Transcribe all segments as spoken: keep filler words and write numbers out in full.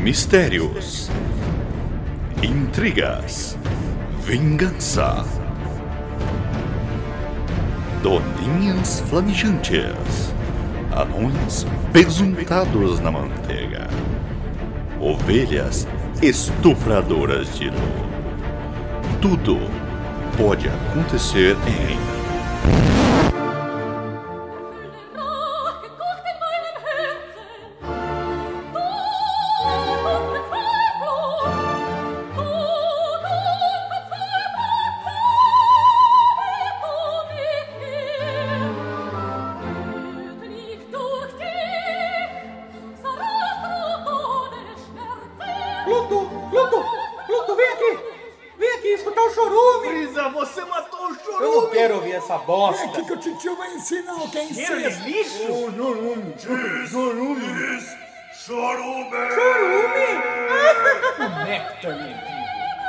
Mistérios, intrigas, vingança, doninhas flamejantes, anões besuntados na manteiga, ovelhas estupradoras de lobo. Tudo pode acontecer em Pluto! Pluto! Pluto, vem aqui! Vem aqui escutar o chorume! Brisa, você matou o chorume! Eu não quero ouvir essa bosta! Vem aqui que o titio vai ensinar o que é Cheiro de incesto! lixo! Chorume! Chorume! Chorume! Chorume! O néctar mendigo!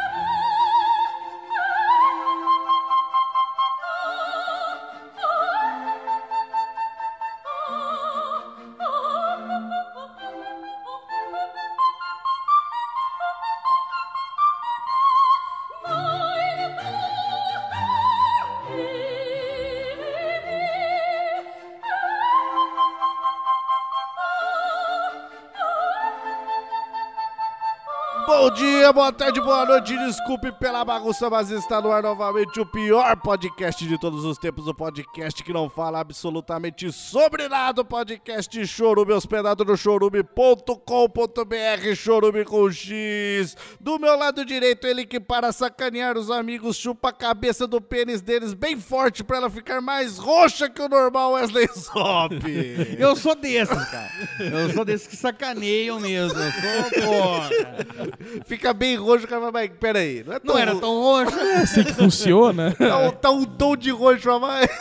Bom dia, boa tarde, boa noite, desculpe pela bagunça, mas está no ar novamente o pior podcast de todos os tempos, o podcast que não fala absolutamente sobre nada, o podcast Chorume, hospedado no chorume ponto com ponto br, chorume com X. Do meu lado direito, ele que para sacanear os amigos chupa a cabeça do pênis deles bem forte pra ela ficar mais roxa que o normal, Wesley Zop. Eu sou desses, cara. Eu sou desses que sacaneiam mesmo. Eu sou, porra. Fica bem roxo, cara, mas peraí. Não, é tão Não era ro- tão roxo. É assim que funciona. Tá, um- tá um tom de roxo a mais.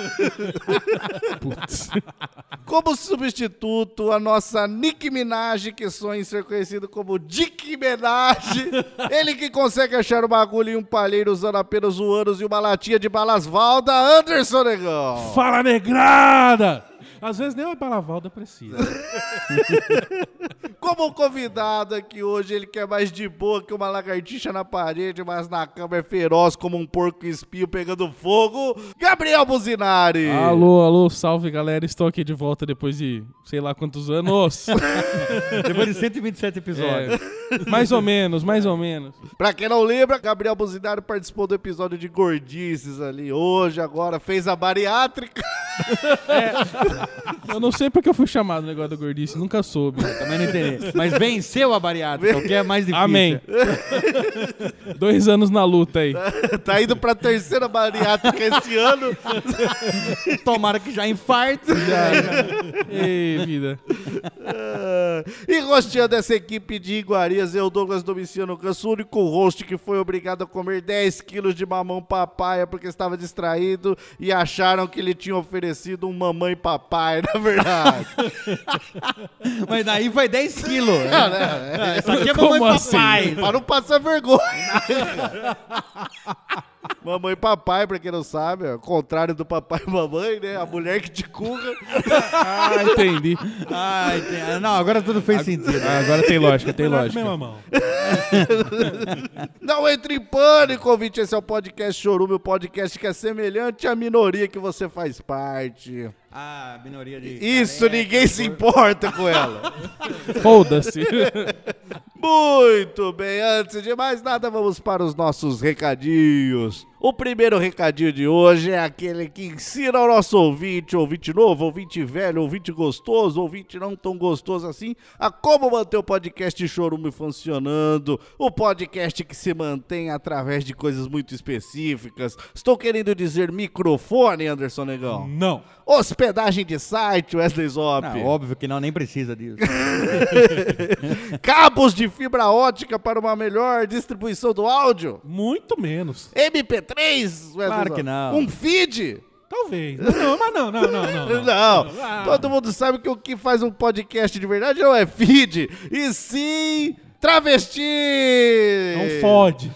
Putz. Como substituto, a nossa Nicki Minaj, que sonha em ser conhecido como Dick Minaj. Ele que consegue achar o bagulho em um palheiro usando apenas o ânus e uma latinha de balas Valda, Anderson Negão. Fala, negrada! Às vezes nem uma palavalda precisa. Como convidado aqui hoje, ele que é mais de boa que uma lagartixa na parede, mas na cama é feroz como um porco espinho pegando fogo, Gabriel Buzinari. Alô, alô, salve galera, estou aqui de volta depois de sei lá quantos anos. Depois de cento e vinte e sete episódios. É, mais ou menos, mais ou menos. Pra quem não lembra, Gabriel Buzinari participou do episódio de Gordices ali hoje, agora fez a bariátrica. Eu não sei porque eu fui chamado no negócio da gordice, nunca soube. Também não entendi. Mas venceu a bariátrica, o que é mais difícil. Amém. Dois anos na luta aí. Tá indo pra terceira bariátrica esse ano. Tomara que já infarte. Já, já. Ei, vida. Ah, e rosteando essa equipe de iguarias, eu, Douglas Domiciano Canso, o único host que foi obrigado a comer dez quilos de mamão papaya porque estava distraído e acharam que ele tinha oferecido um mamãe papai, na verdade. Mas daí foi dez quilos. Não, né? Isso aqui é Como mamãe assim? papai. Para não passar vergonha. Mamãe e papai, pra quem não sabe, é o contrário do papai e mamãe, né? A mulher que te curra. Ah, entendi. Ah, entendi. Não, agora tudo fez sentido. Ah, agora tem lógica, tem Melhor lógica. que minha mão. Não entre em pânico, ouvinte. Esse é o podcast Chorume, o podcast que é semelhante à minoria que você faz parte. Ah, minoria de... Isso, careca, ninguém se importa com ela. Foda-se. Muito bem, antes de mais nada, vamos para os nossos recadinhos. O primeiro recadinho de hoje é aquele que ensina ao nosso ouvinte, ouvinte novo, ouvinte velho, ouvinte gostoso, ouvinte não tão gostoso assim, a como manter o podcast Chorume funcionando. O podcast que se mantém através de coisas muito específicas. Estou querendo dizer microfone, Anderson Negão. Não. Hospedagem de site, Wesley Zop. Não, óbvio que não, nem precisa disso. Cabos de fibra ótica para uma melhor distribuição do áudio. Muito menos. M P três, Wesley Claro Zop. que não. Um feed. Talvez. Não, não, mas não, não, não, não. Não, não. Ah. todo mundo sabe que o que faz um podcast de verdade não é feed, e sim Travesti! Não fode.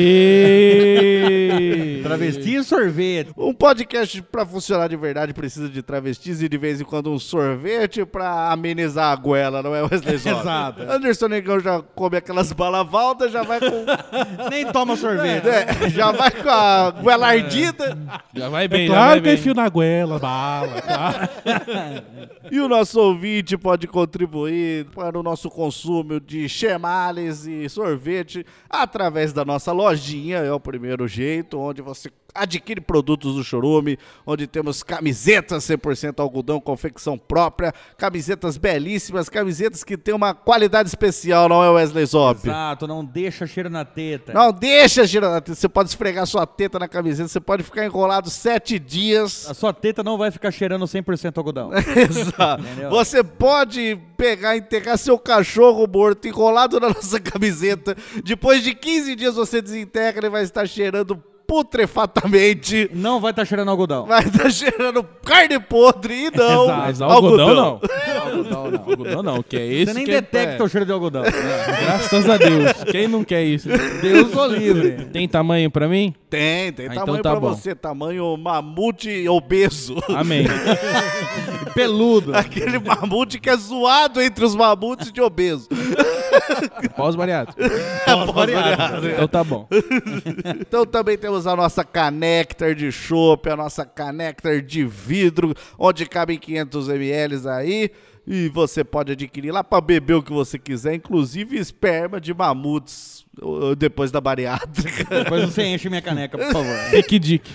Aê! Travesti e sorvete. Um podcast pra funcionar de verdade precisa de travestis e de vez em quando um sorvete pra amenizar a goela, não é, Wesley Zop? Exato. Anderson Negão já come aquelas balavaldas, já vai com... Nem toma sorvete. É, já vai com a goela ardida. Já vai bem, É já claro vai que eu bem. enfio na goela, bala, claro. E o nosso ouvinte pode contribuir para o nosso consumo de chemales e sorvete através da nossa lojinha, é o primeiro jeito, onde você adquire produtos do Chorume, onde temos camisetas cem por cento algodão, confecção própria, camisetas belíssimas, camisetas que tem uma qualidade especial, não é, Wesley Zop? Exato, não deixa cheiro na teta. Não deixa girar na teta, você pode esfregar sua teta na camiseta, você pode ficar enrolado sete dias. A sua teta não vai ficar cheirando cem por cento algodão. Exato. Entendeu? Você pode pegar e enterrar seu cachorro morto enrolado na nossa camiseta. Depois de quinze dias você desenterra, ele vai estar cheirando putrefatamente. Não vai estar cheirando algodão. Vai estar cheirando carne podre e não Mas algodão, não. Algodão não. Algodão não, que é esse Você nem que é- detecta é. o cheiro de algodão. Graças a Deus. Quem não quer isso? Deus o livre. Tem tamanho pra mim? Tem, tem Ah, tamanho então tá pra bom. você, tamanho mamute obeso. Amém. Peludo. Aquele mamute que é zoado entre os mamutes de obeso. Pós-bariátrico. Pós-bariátrico. Então tá bom. Então também temos a nossa Canectar de chopp, a nossa Canectar de vidro, onde cabem quinhentos mililitros aí. E você pode adquirir lá para beber o que você quiser, inclusive esperma de mamutes uh, depois da bariátrica. Depois você enche minha caneca, por favor. Fique dick.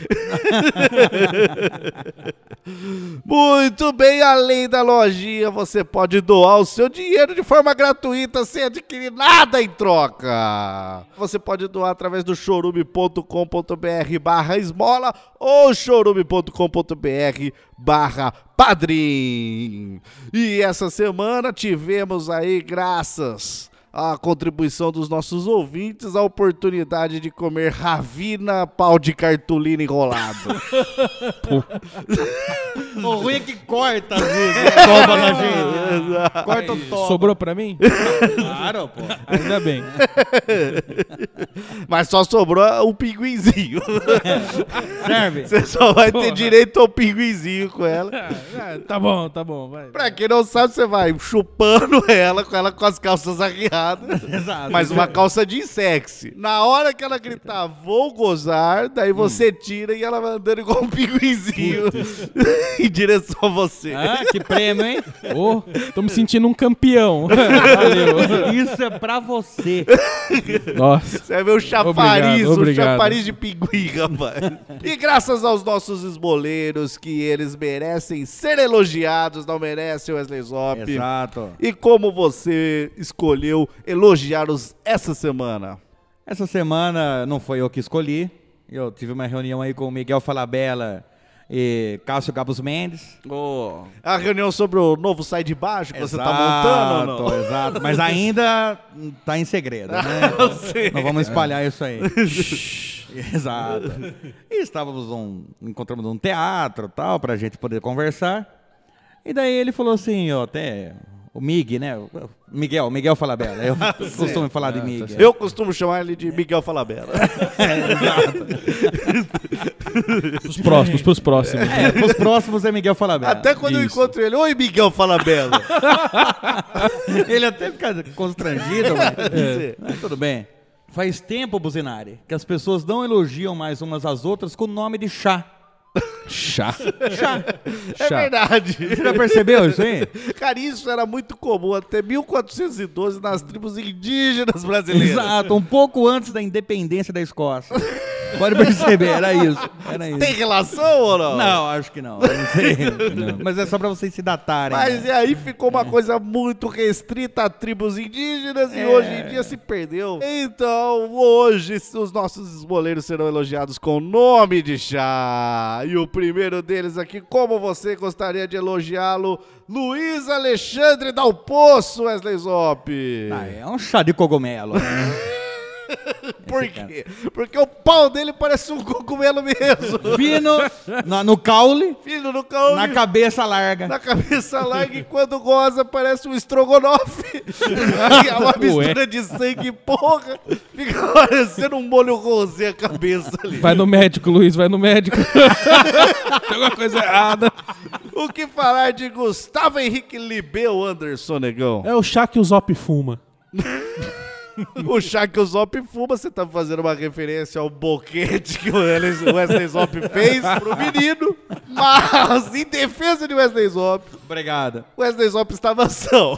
Muito bem, além da lojinha, você pode doar o seu dinheiro de forma gratuita, sem adquirir nada em troca. Você pode doar através do chorume.com.br barra esmola ou chorume.com.br barra padrim. E essa semana tivemos aí, graças à contribuição dos nossos ouvintes, a oportunidade de comer ravina, pau de cartolina enrolado. O ruim é que corta as vezes. Toma na gente. Corta o toba. Sobrou pra mim? Claro, pô. Ainda bem. Mas só sobrou o pinguinzinho. Serve. Você só vai ter Porra. direito ao pinguinzinho com ela. Ah, ah, tá bom, tá bom, vai. Pra quem não sabe, você vai chupando ela com ela com as calças arriadas. Exato. Mas uma calça de sexy. Na hora que ela gritar, vou gozar, daí você tira e ela vai andando igual um pinguinzinho em direção a você. Ah, que prêmio, hein? Ô, tô me sentindo um campeão. Valeu. Isso é pra você. Nossa. Você vai ver o chafariz, Obrigado, o obrigado. chafariz de pinguim, rapaz. E graças aos nossos esmoleiros, que eles merecem ser elogiados, não merecem, Wesley Zop. Exato. E como você escolheu elogiá-los essa semana? Essa semana não foi eu que escolhi. Eu tive uma reunião aí com o Miguel Falabella e Cássio Gabos Mendes. Oh. A reunião sobre o novo Sai de Baixo que você tá montando ou não? Exato, mas ainda tá em segredo, né? Eu sei. Não vamos espalhar isso aí. Exato. E estávamos um, encontramos num teatro e tal, pra gente poder conversar. E daí ele falou assim, ó, até o Mig, né? O Miguel, Miguel Falabella. Eu costumo falar de Mig. Eu costumo chamar ele de Miguel Falabella. Pros próximos, pros próximos. É, pros próximos é Miguel Falabella. Até quando eu Isso. encontro ele, oi Miguel Falabella. Ele até fica constrangido, mas mas tudo bem. Faz tempo, Buzinari, que as pessoas não elogiam mais umas às outras com o nome de chá. Chá. Chá. É Chá. verdade. Você já percebeu isso aí? Cara, isso era muito comum até mil quatrocentos e doze nas tribos indígenas brasileiras. Exato, um pouco antes da independência da Escócia. Pode perceber, era isso. Era isso. Tem relação ou não? Não, acho que não. Eu não sei. Mas é só pra vocês se datarem. Mas né? e aí ficou uma coisa muito restrita a tribos indígenas e É. hoje em dia se perdeu. Então, hoje os nossos esmoleiros serão elogiados com nome de chá. E o primeiro deles aqui, como você gostaria de elogiá-lo? Luiz Alexandre Dal Poço, Wesley Zop. Ah, é um chá de cogumelo. Né? Por quê? Porque o pau dele parece um cogumelo mesmo. Fino no, no caule, Filho no caule. na cabeça larga. Na cabeça larga e quando goza parece um estrogonofe. É uma mistura de sangue, porra. Fica parecendo um molho rosé a cabeça ali. Vai no médico, Luiz, vai no médico. Tem alguma coisa errada. O que falar de Gustavo Henrique Libeu, Anderson Negão? É o chá que o Zop fuma. O chá que o Zop fuma, você tá fazendo uma referência ao boquete que o Wesley Zop fez pro menino. Mas, em defesa de Wesley Zop, Obrigado. Wesley Zop estava são.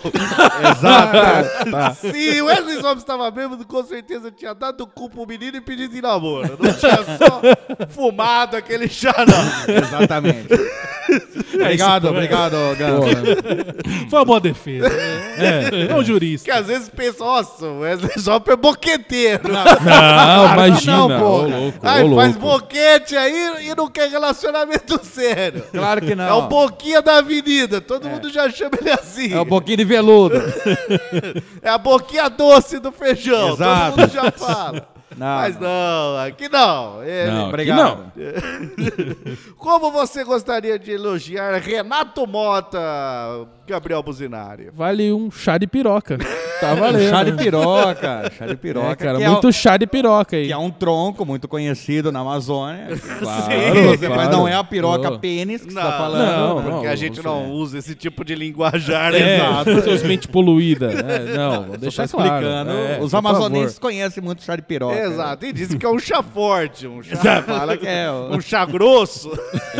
Exato. Tá. Se o Wesley Zop estava bêbado, com certeza tinha dado o cu pro menino e pedido em namoro. Não tinha só fumado aquele chá, não. Exatamente. Obrigado, obrigado, Gans. Foi uma boa defesa. É, é um jurista. Que às vezes pensa, nossa, o Wesley Zop é boqueteiro. Não, imagina. não, Ô, porra. louco, Aí ô, faz louco. boquete aí e não quer relacionamento sério. Claro que não. É o Boquinha da Avenida, todo mundo já chama ele assim. É o boquinho de veludo. É a boquinha doce do feijão, Exato. todo mundo já fala. Não, Mas não, aqui não. Ele- Não, aqui Obrigado. não. Como você gostaria de elogiar Renato Mota, Gabriel Buzinari? Vale um chá de piroca. Tá valendo. Chá de piroca. Chá de piroca. É, cara, que, muito é, chá de piroca aí. o- que é um tronco muito conhecido na Amazônia. Claro, Você- Mas claro. não é a piroca Oh. pênis que você Não, tá falando. não, porque não, a gente você- não usa esse tipo de linguajar. É, Exato. seus mente poluída. É, não, Só deixa tá claro. explicando. É, Os por amazonenses favor. conhecem muito chá de piroca. Exato, e disse que é um chá forte, um chá, Fala que é ó, um chá grosso.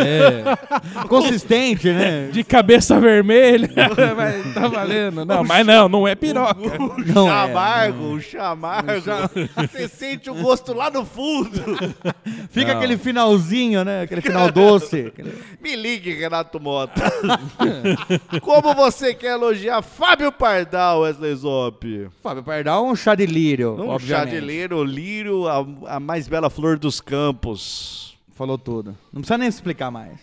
É, consistente, né? de cabeça vermelha. Mas tá valendo. Não, mas não, não é piroca. Não chá é, amargo, um chá amargo. Você sente o gosto lá no fundo. Fica aquele finalzinho, né? Aquele final doce. Aquele- Me ligue, Renato Mota. Como você quer elogiar Fábio Pardal, Wesley Zop? Fábio Pardal, um chá de lírio, Um chá obviamente. de lírio, lírio, a, a mais bela flor dos campos. Falou tudo. Não precisa nem explicar mais.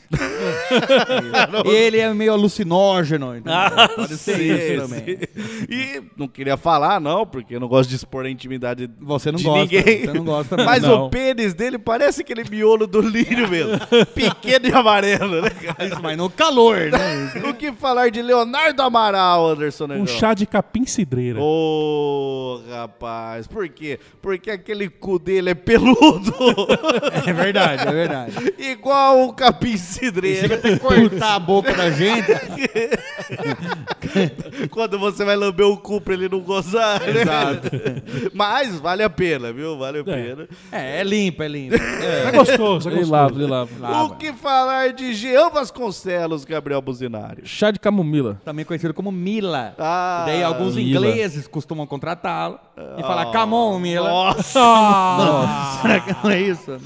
Ele é meio alucinógeno, entendeu? Pode ser Sim, isso também. sim. E não queria falar, não, porque eu não gosto de expor a intimidade Você não de gosta. ninguém. Você não gosta mesmo. Mas Não. o pênis dele parece aquele miolo do lírio mesmo. Pequeno e amarelo, né, cara? Isso, mas no calor, né? O que falar de Leonardo Amaral, Anderson Negão? Um chá de capim cidreira. Ô, rapaz, por quê? Porque aquele cu dele é peludo. É verdade, é verdade. Igual o capim cidreira. Chega até cortar a boca da gente. Quando você vai lamber o cu pra ele não gozar, né? Exato. Mas vale a pena, viu? Vale a pena. É, é limpo, é limpo. É gostoso, é Ele gostoso. lava, ele lava. O que falar de Jean Vasconcelos, Gabriel Buzinari? Chá de camomila. Também conhecido como Mila. Ah, Daí alguns Mila. ingleses costumam contratá-lo e falar, come on, Mila. Nossa! Será que não é isso?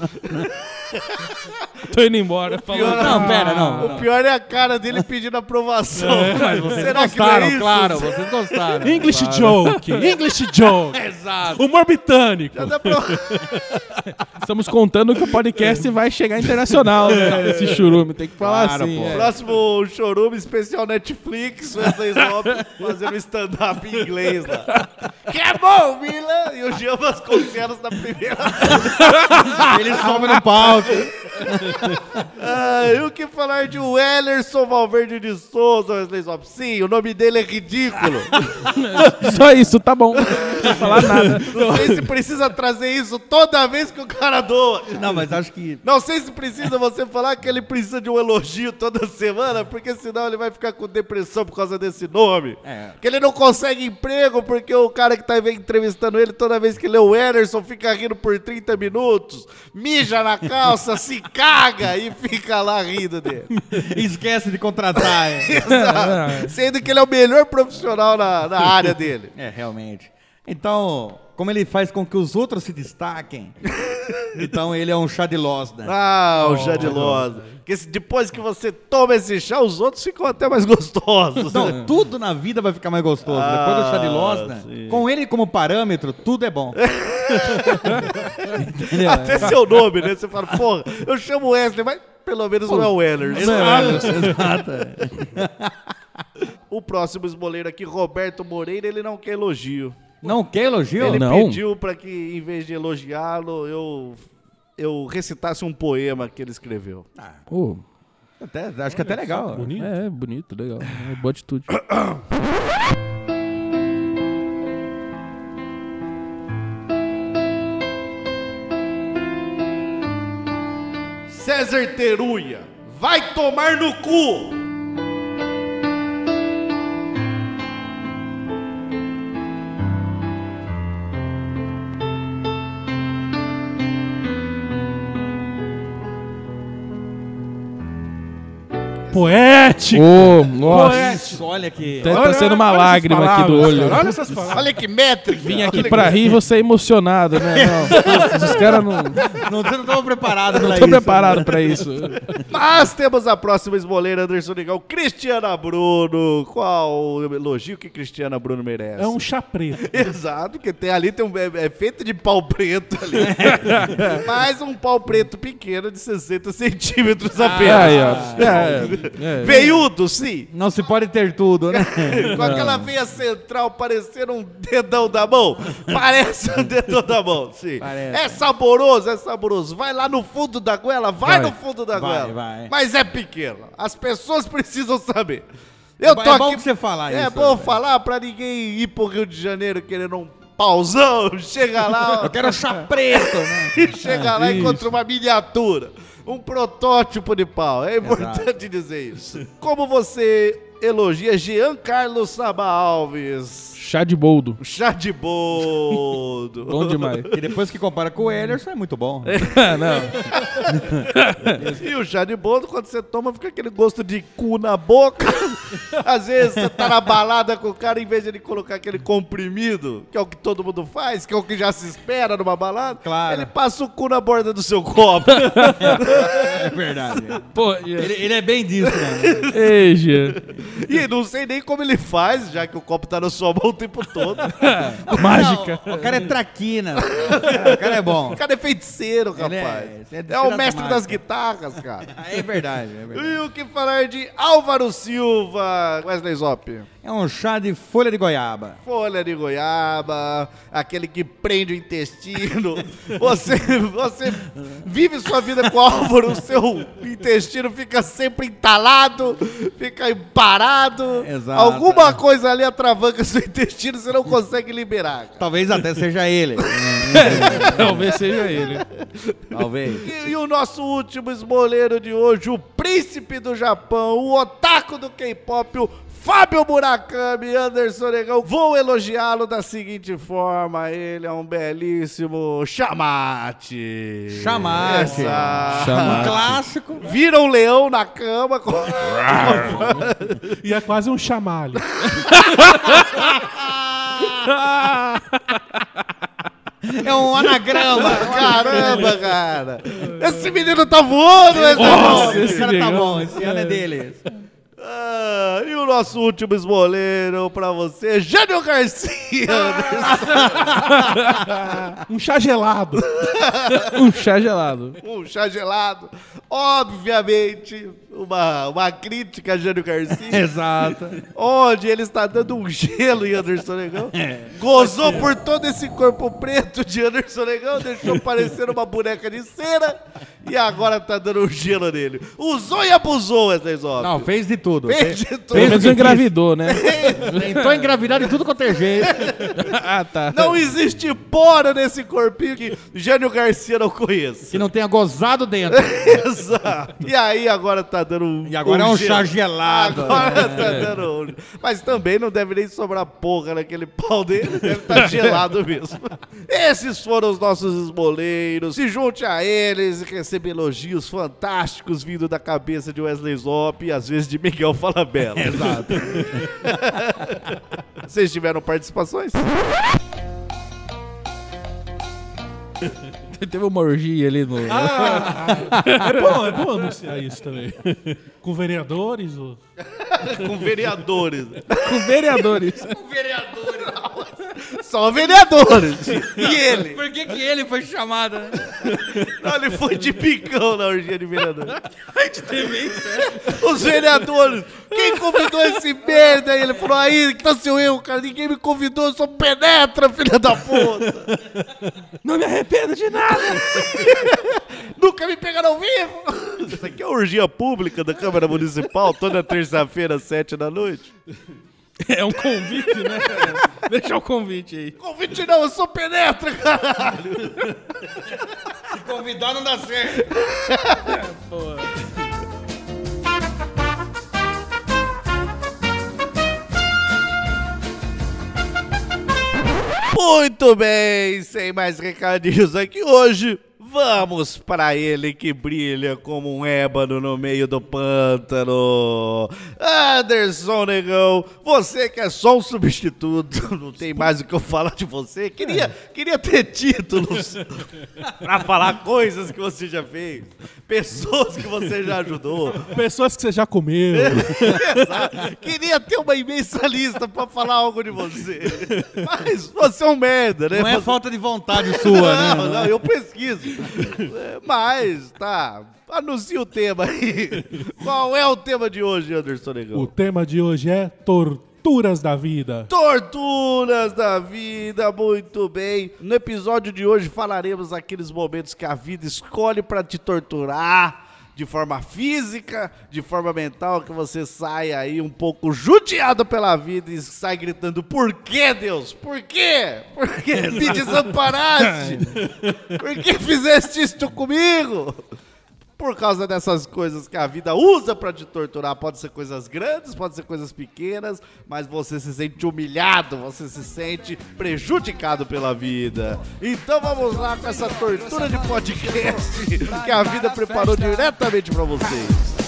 Tô indo embora. Falou. Não, pera, não. O pior é a cara dele pedindo aprovação. Mas vocês Será que não é gostaram, isso? claro, vocês gostaram. English joke, English joke. Exato. Humor britânico. Já dá pra- Estamos contando que o podcast vai chegar internacional, né? Esse churume. Tem que falar Claro, assim. pô. é. Próximo chorume especial Netflix, Wesley Zop fazendo stand-up em inglês lá. Que é bom, Mila! E o Jean Vasconcelos na primeira. Ele sobe no palco. Ah, e o que falar de Wellerson Valverde de Souza, Wesley Zop? Sim, o nome dele é ridículo. Só isso, tá bom. Não precisa falar nada. Não sei se precisa trazer isso toda vez que o cara doa. Não, mas acho que... Não sei se precisa você falar que ele precisa de um elogio toda semana, porque senão ele vai ficar com depressão por causa desse nome. É. Que ele não consegue emprego porque o cara que tá entrevistando ele, toda vez que lê o Ederson, fica rindo por trinta minutos, mija na calça, se caga e fica lá rindo dele. Esquece de contratar. É, Exato. Sendo que ele é o melhor profissional na, na área dele. é realmente. Então, como ele faz com que os outros se destaquem, então ele é um chá de losda. Ah, o chá de losa. Porque se- depois que você toma esse chá, os outros ficam até mais gostosos. Não, tudo na vida vai ficar mais gostoso. Depois do chá de losda, sim. com ele como parâmetro, tudo é bom. Entendeu? Até seu nome, né? Você fala, porra, eu chamo Wesley, mas pelo menos não é o Wellers. Exato. O próximo esmoleiro aqui, Roberto Moreira, ele não quer elogio. Não quer elogio? Ele Não. pediu pra que, em vez de elogiá-lo, eu, eu recitasse um poema que ele escreveu. Pô, Até, acho que até legal. Bonito. é bonito, legal. É boa atitude. César Teruia, vai tomar no cu! Poético. Ô, nossa. Poético. Olha que... Tá, tá Olha- sendo uma olha lágrima essas aqui do palavras, olho. cara, Olha essas palavras. Olha que métrica! Vim aqui olha pra que- rir e você emocionado, né? Não, putz, os caras não Não, você não estava preparado pra estão isso. preparados pra isso. Mas temos a próxima esmoleira, Anderson Negão, Cristiana Bruno. Qual o elogio que Cristiana Bruno merece? É um chá preto. Exato, porque tem ali tem um, é, é feito de pau preto ali. Mais um pau preto pequeno de sessenta centímetros apenas. Aí, ó. É, é. Veiudo, sim. Não se pode ter tudo, né? Com aquela veia central parecendo um dedão da mão. Parece um dedão da mão, sim. Parece. É saboroso, é saboroso. Vai lá no fundo da goela, vai, Vai. no fundo da Vai, goela. vai. Mas é pequeno. As pessoas precisam saber. Eu tô É bom aqui... que você falar É isso, bom né? falar pra ninguém ir pro Rio de Janeiro querendo um pauzão. Chega lá... Eu quero chá preto, né? E chega lá e Isso. encontra uma miniatura, um protótipo de pau. É importante dizer isso. Como você elogia Jean Carlos Saba Alves? Chá de boldo. Chá de boldo. Bom demais. E depois que compara com o Ederson, é muito bom. Não. E o chá de boldo, quando você toma, fica aquele gosto de cu na boca. Às vezes você tá na balada com o cara, em vez de ele colocar aquele comprimido, que é o que todo mundo faz, que é o que já se espera numa balada, Claro. ele passa o cu na borda do seu copo. É verdade. Pô, e- Ele, ele é bem disso, né? Ei, Jean. E não sei nem como ele faz, já que o copo tá na sua mão o tempo todo. Mágica. Não, o cara é traquina. O cara é bom. O cara é feiticeiro, Ele é- rapaz. é É, de o tirar mestre da das mágica. guitarras, cara. É verdade, é verdade. E o que falar de Álvaro Silva, Wesley Zop? É um chá de folha de goiaba. Folha de goiaba, aquele que prende o intestino. Você, você vive sua vida com Álvaro, o seu intestino fica sempre entalado, fica parado. Exato. Alguma coisa ali atravanca seu intestino, você não consegue liberar. cara. Talvez até seja ele. Talvez seja ele. Talvez. E, e o nosso último esmoleiro de hoje, o príncipe do Japão, o otaku do K-pop, o Fábio Murakami, Anderson Negão. Vou elogiá-lo da seguinte forma: ele é um belíssimo chamate. Chamate. Exato. Chamate. Um clássico. Vira um leão na cama. Com... E é quase um chamalho. É um anagrama. Caramba, cara. Esse menino tá voando, esse Nossa, Esse esse cara tá negão. bom. Esse ano é dele. Ah, e o nosso último esmoleiro pra você, Jânio Garcia. Um chá gelado. Um chá gelado. Um chá gelado. Obviamente, uma, uma crítica a Jânio Garcia, Exato. onde ele está dando um gelo em Anderson Negão. Gozou por todo esse corpo preto de Anderson Negão, deixou parecer uma boneca de cera e agora tá dando um gelo nele. Usou e abusou, Wesley Zop. Não, fez de tudo. Fez de Pelo tudo. menos engravidou, né? Tentou engravidar de tudo quanto é jeito. Ah, tá. Não existe poro nesse corpinho que Jânio Garcia não conhece. Que não tenha gozado dentro. Exato. E aí agora tá dando um E agora é um gelo. chá gelado. Agora tá dando um... Mas também não deve nem sobrar porra naquele pau dele. Deve estar gelado mesmo. Esses foram os nossos esmoleiros. Se junte a eles e receba elogios fantásticos vindo da cabeça de Wesley Zop e às vezes de Miguel Falabella. Exato. Vocês tiveram participações? Teve uma orgia ali no... É bom, é bom anunciar isso também. Com vereadores. Ou... Com vereadores. Com vereadores. Só vereadores. E ele? Por que, que ele foi chamado, né? Não, ele foi de picão na orgia de vereador. Os vereadores, quem convidou esse merda aí? Ele falou, aí, que tá seu erro, cara, ninguém me convidou, eu sou penetra, filha da puta. Não me arrependo de nada. Nunca me pegaram ao vivo. Isso aqui é a orgia pública da Câmara Municipal, toda terça-feira, às sete da noite. É um convite, né? Deixa o convite aí. Convite não, eu sou penetra, caralho. Se convidar não dá certo. Porra. Muito bem, sem mais recadinhos aqui hoje. Vamos para ele que brilha como um ébano no meio do pântano. Anderson Negão, você que é só um substituto, não tem mais o que eu falar de você. Queria, queria ter títulos para falar coisas que você já fez, pessoas que você já ajudou. Pessoas que você já comeu. Exato. Queria ter uma imensa lista para falar algo de você. Mas você é um merda, né? Não é você... falta de vontade sua, né? Não, não, eu pesquiso. Mas, tá, anuncia o tema aí. Qual é o tema de hoje, Anderson Negão? O tema de hoje é torturas da vida. Torturas da vida, muito bem. No episódio de hoje falaremos aqueles momentos que a vida escolhe pra te torturar. De forma física, de forma mental, que você sai aí um pouco judiado pela vida e sai gritando, por que, Deus? Por quê? Por que me desamparaste? Por que fizeste isto comigo? Por causa dessas coisas que a vida usa pra te torturar. Pode ser coisas grandes, pode ser coisas pequenas, mas você se sente humilhado, você se sente prejudicado pela vida. Então vamos lá com essa tortura de podcast que a vida preparou diretamente pra vocês.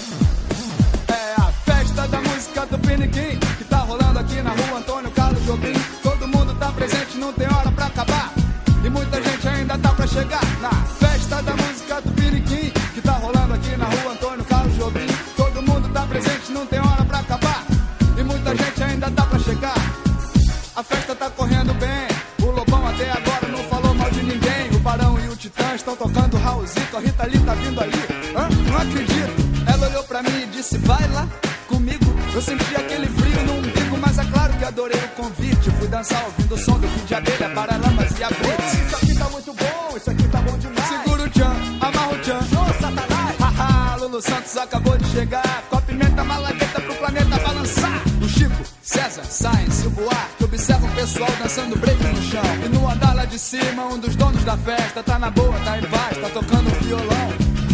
É a festa da música do Piniquim, que tá rolando aqui na rua Antônio Carlos Jobim. Todo mundo tá presente, não tem hora pra acabar. E muita gente ainda tá pra chegar. Na festa da música do Piniquim, que tá rolando aqui na rua Antônio Carlos Jobim. Todo mundo tá presente, não tem hora pra acabar. E muita gente ainda tá pra chegar. A festa tá correndo bem, o Lobão até agora não falou mal de ninguém. O Barão e o Titã estão tocando Raulzito, a Rita Lee tá vindo ali. Hã? Não acredito. Ela olhou pra mim e disse, vai lá comigo. Eu senti aquele frio no umbigo, mas é claro que adorei o convite. Fui dançar ouvindo o som do Kid de Abelha, Paralamas e Abrites. Isso aqui tá muito bom, isso aqui tá bom demais. Segura o tchan, amarra o tchan, ô Satanás. Haha, Lulu Santos acabou de chegar, com a pimenta malagueta pro planeta balançar. O Chico, César, Sainz e o Buarque observa o pessoal dançando break no chão. E no andar lá de cima, um dos donos da festa tá na boa, tá em paz, tá tocando violão.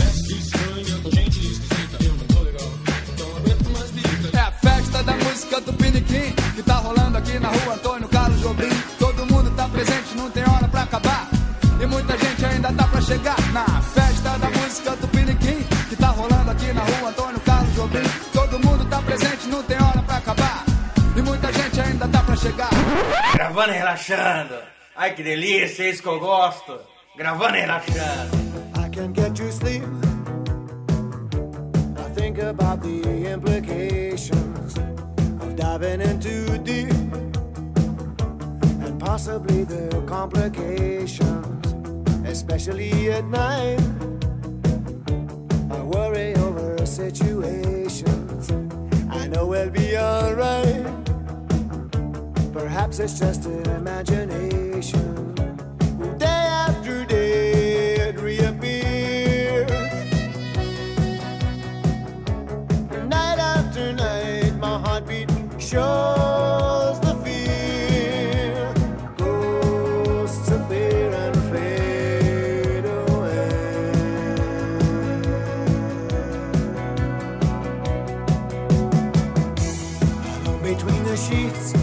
É a festa da música do Piniquim, que tá rolando aqui na rua Antônio Carlos Jobim. Todo mundo tá presente, não tem hora pra acabar. E muita gente ainda tá pra chegar. Na festa da música do Piniquim, que tá rolando aqui na rua Antônio Carlos Jobim. Todo mundo tá presente, não tem hora pra acabar. E muita gente ainda tá pra chegar. Gravando e relaxando. Ai que delícia, é isso que eu gosto. Gravando e relaxando. I can't get to sleep. I think about the implications of diving in too deep, and possibly the complications, especially at night. I worry over situations. I know we'll be alright. Perhaps it's just an imagination. Day after day it reappears. Night after night my heartbeat shows the fear. Ghosts appear and fade away. Alone between the sheets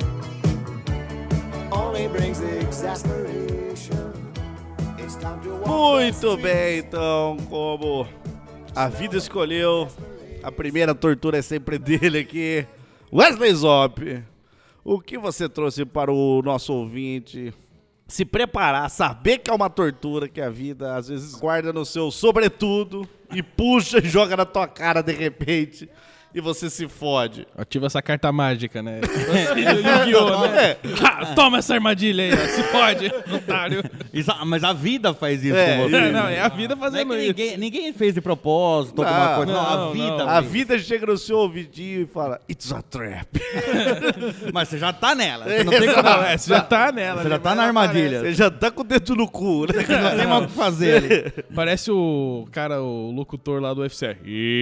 only brings exasperation. It's time to walk. Muito bem, então, como a vida escolheu, a primeira tortura é sempre dele aqui, Wesley Zop. O que você trouxe para o nosso ouvinte se preparar, saber que é uma tortura, que a vida às vezes guarda no seu sobretudo e puxa e joga na tua cara de repente, e você se fode. Ativa essa carta mágica, né? Yu-Gi-Oh, né? Ah, toma essa armadilha aí, ó. Se fode, otário. Isso, mas a vida faz isso É, com você. É, não, é a vida Não é fazendo que isso. ninguém, ninguém fez de propósito alguma Não, coisa. Não, a não, vida. não. A fez. vida chega no seu ouvidinho e fala, it's a trap. Mas você já tá nela. Você não tem Exato. como. Não, é, você já tá nela. Você já né? tá na armadilha. Você já tá com o dedo no cu, né? Não tem mais o que fazer ali. Parece o cara, o locutor lá do U F C.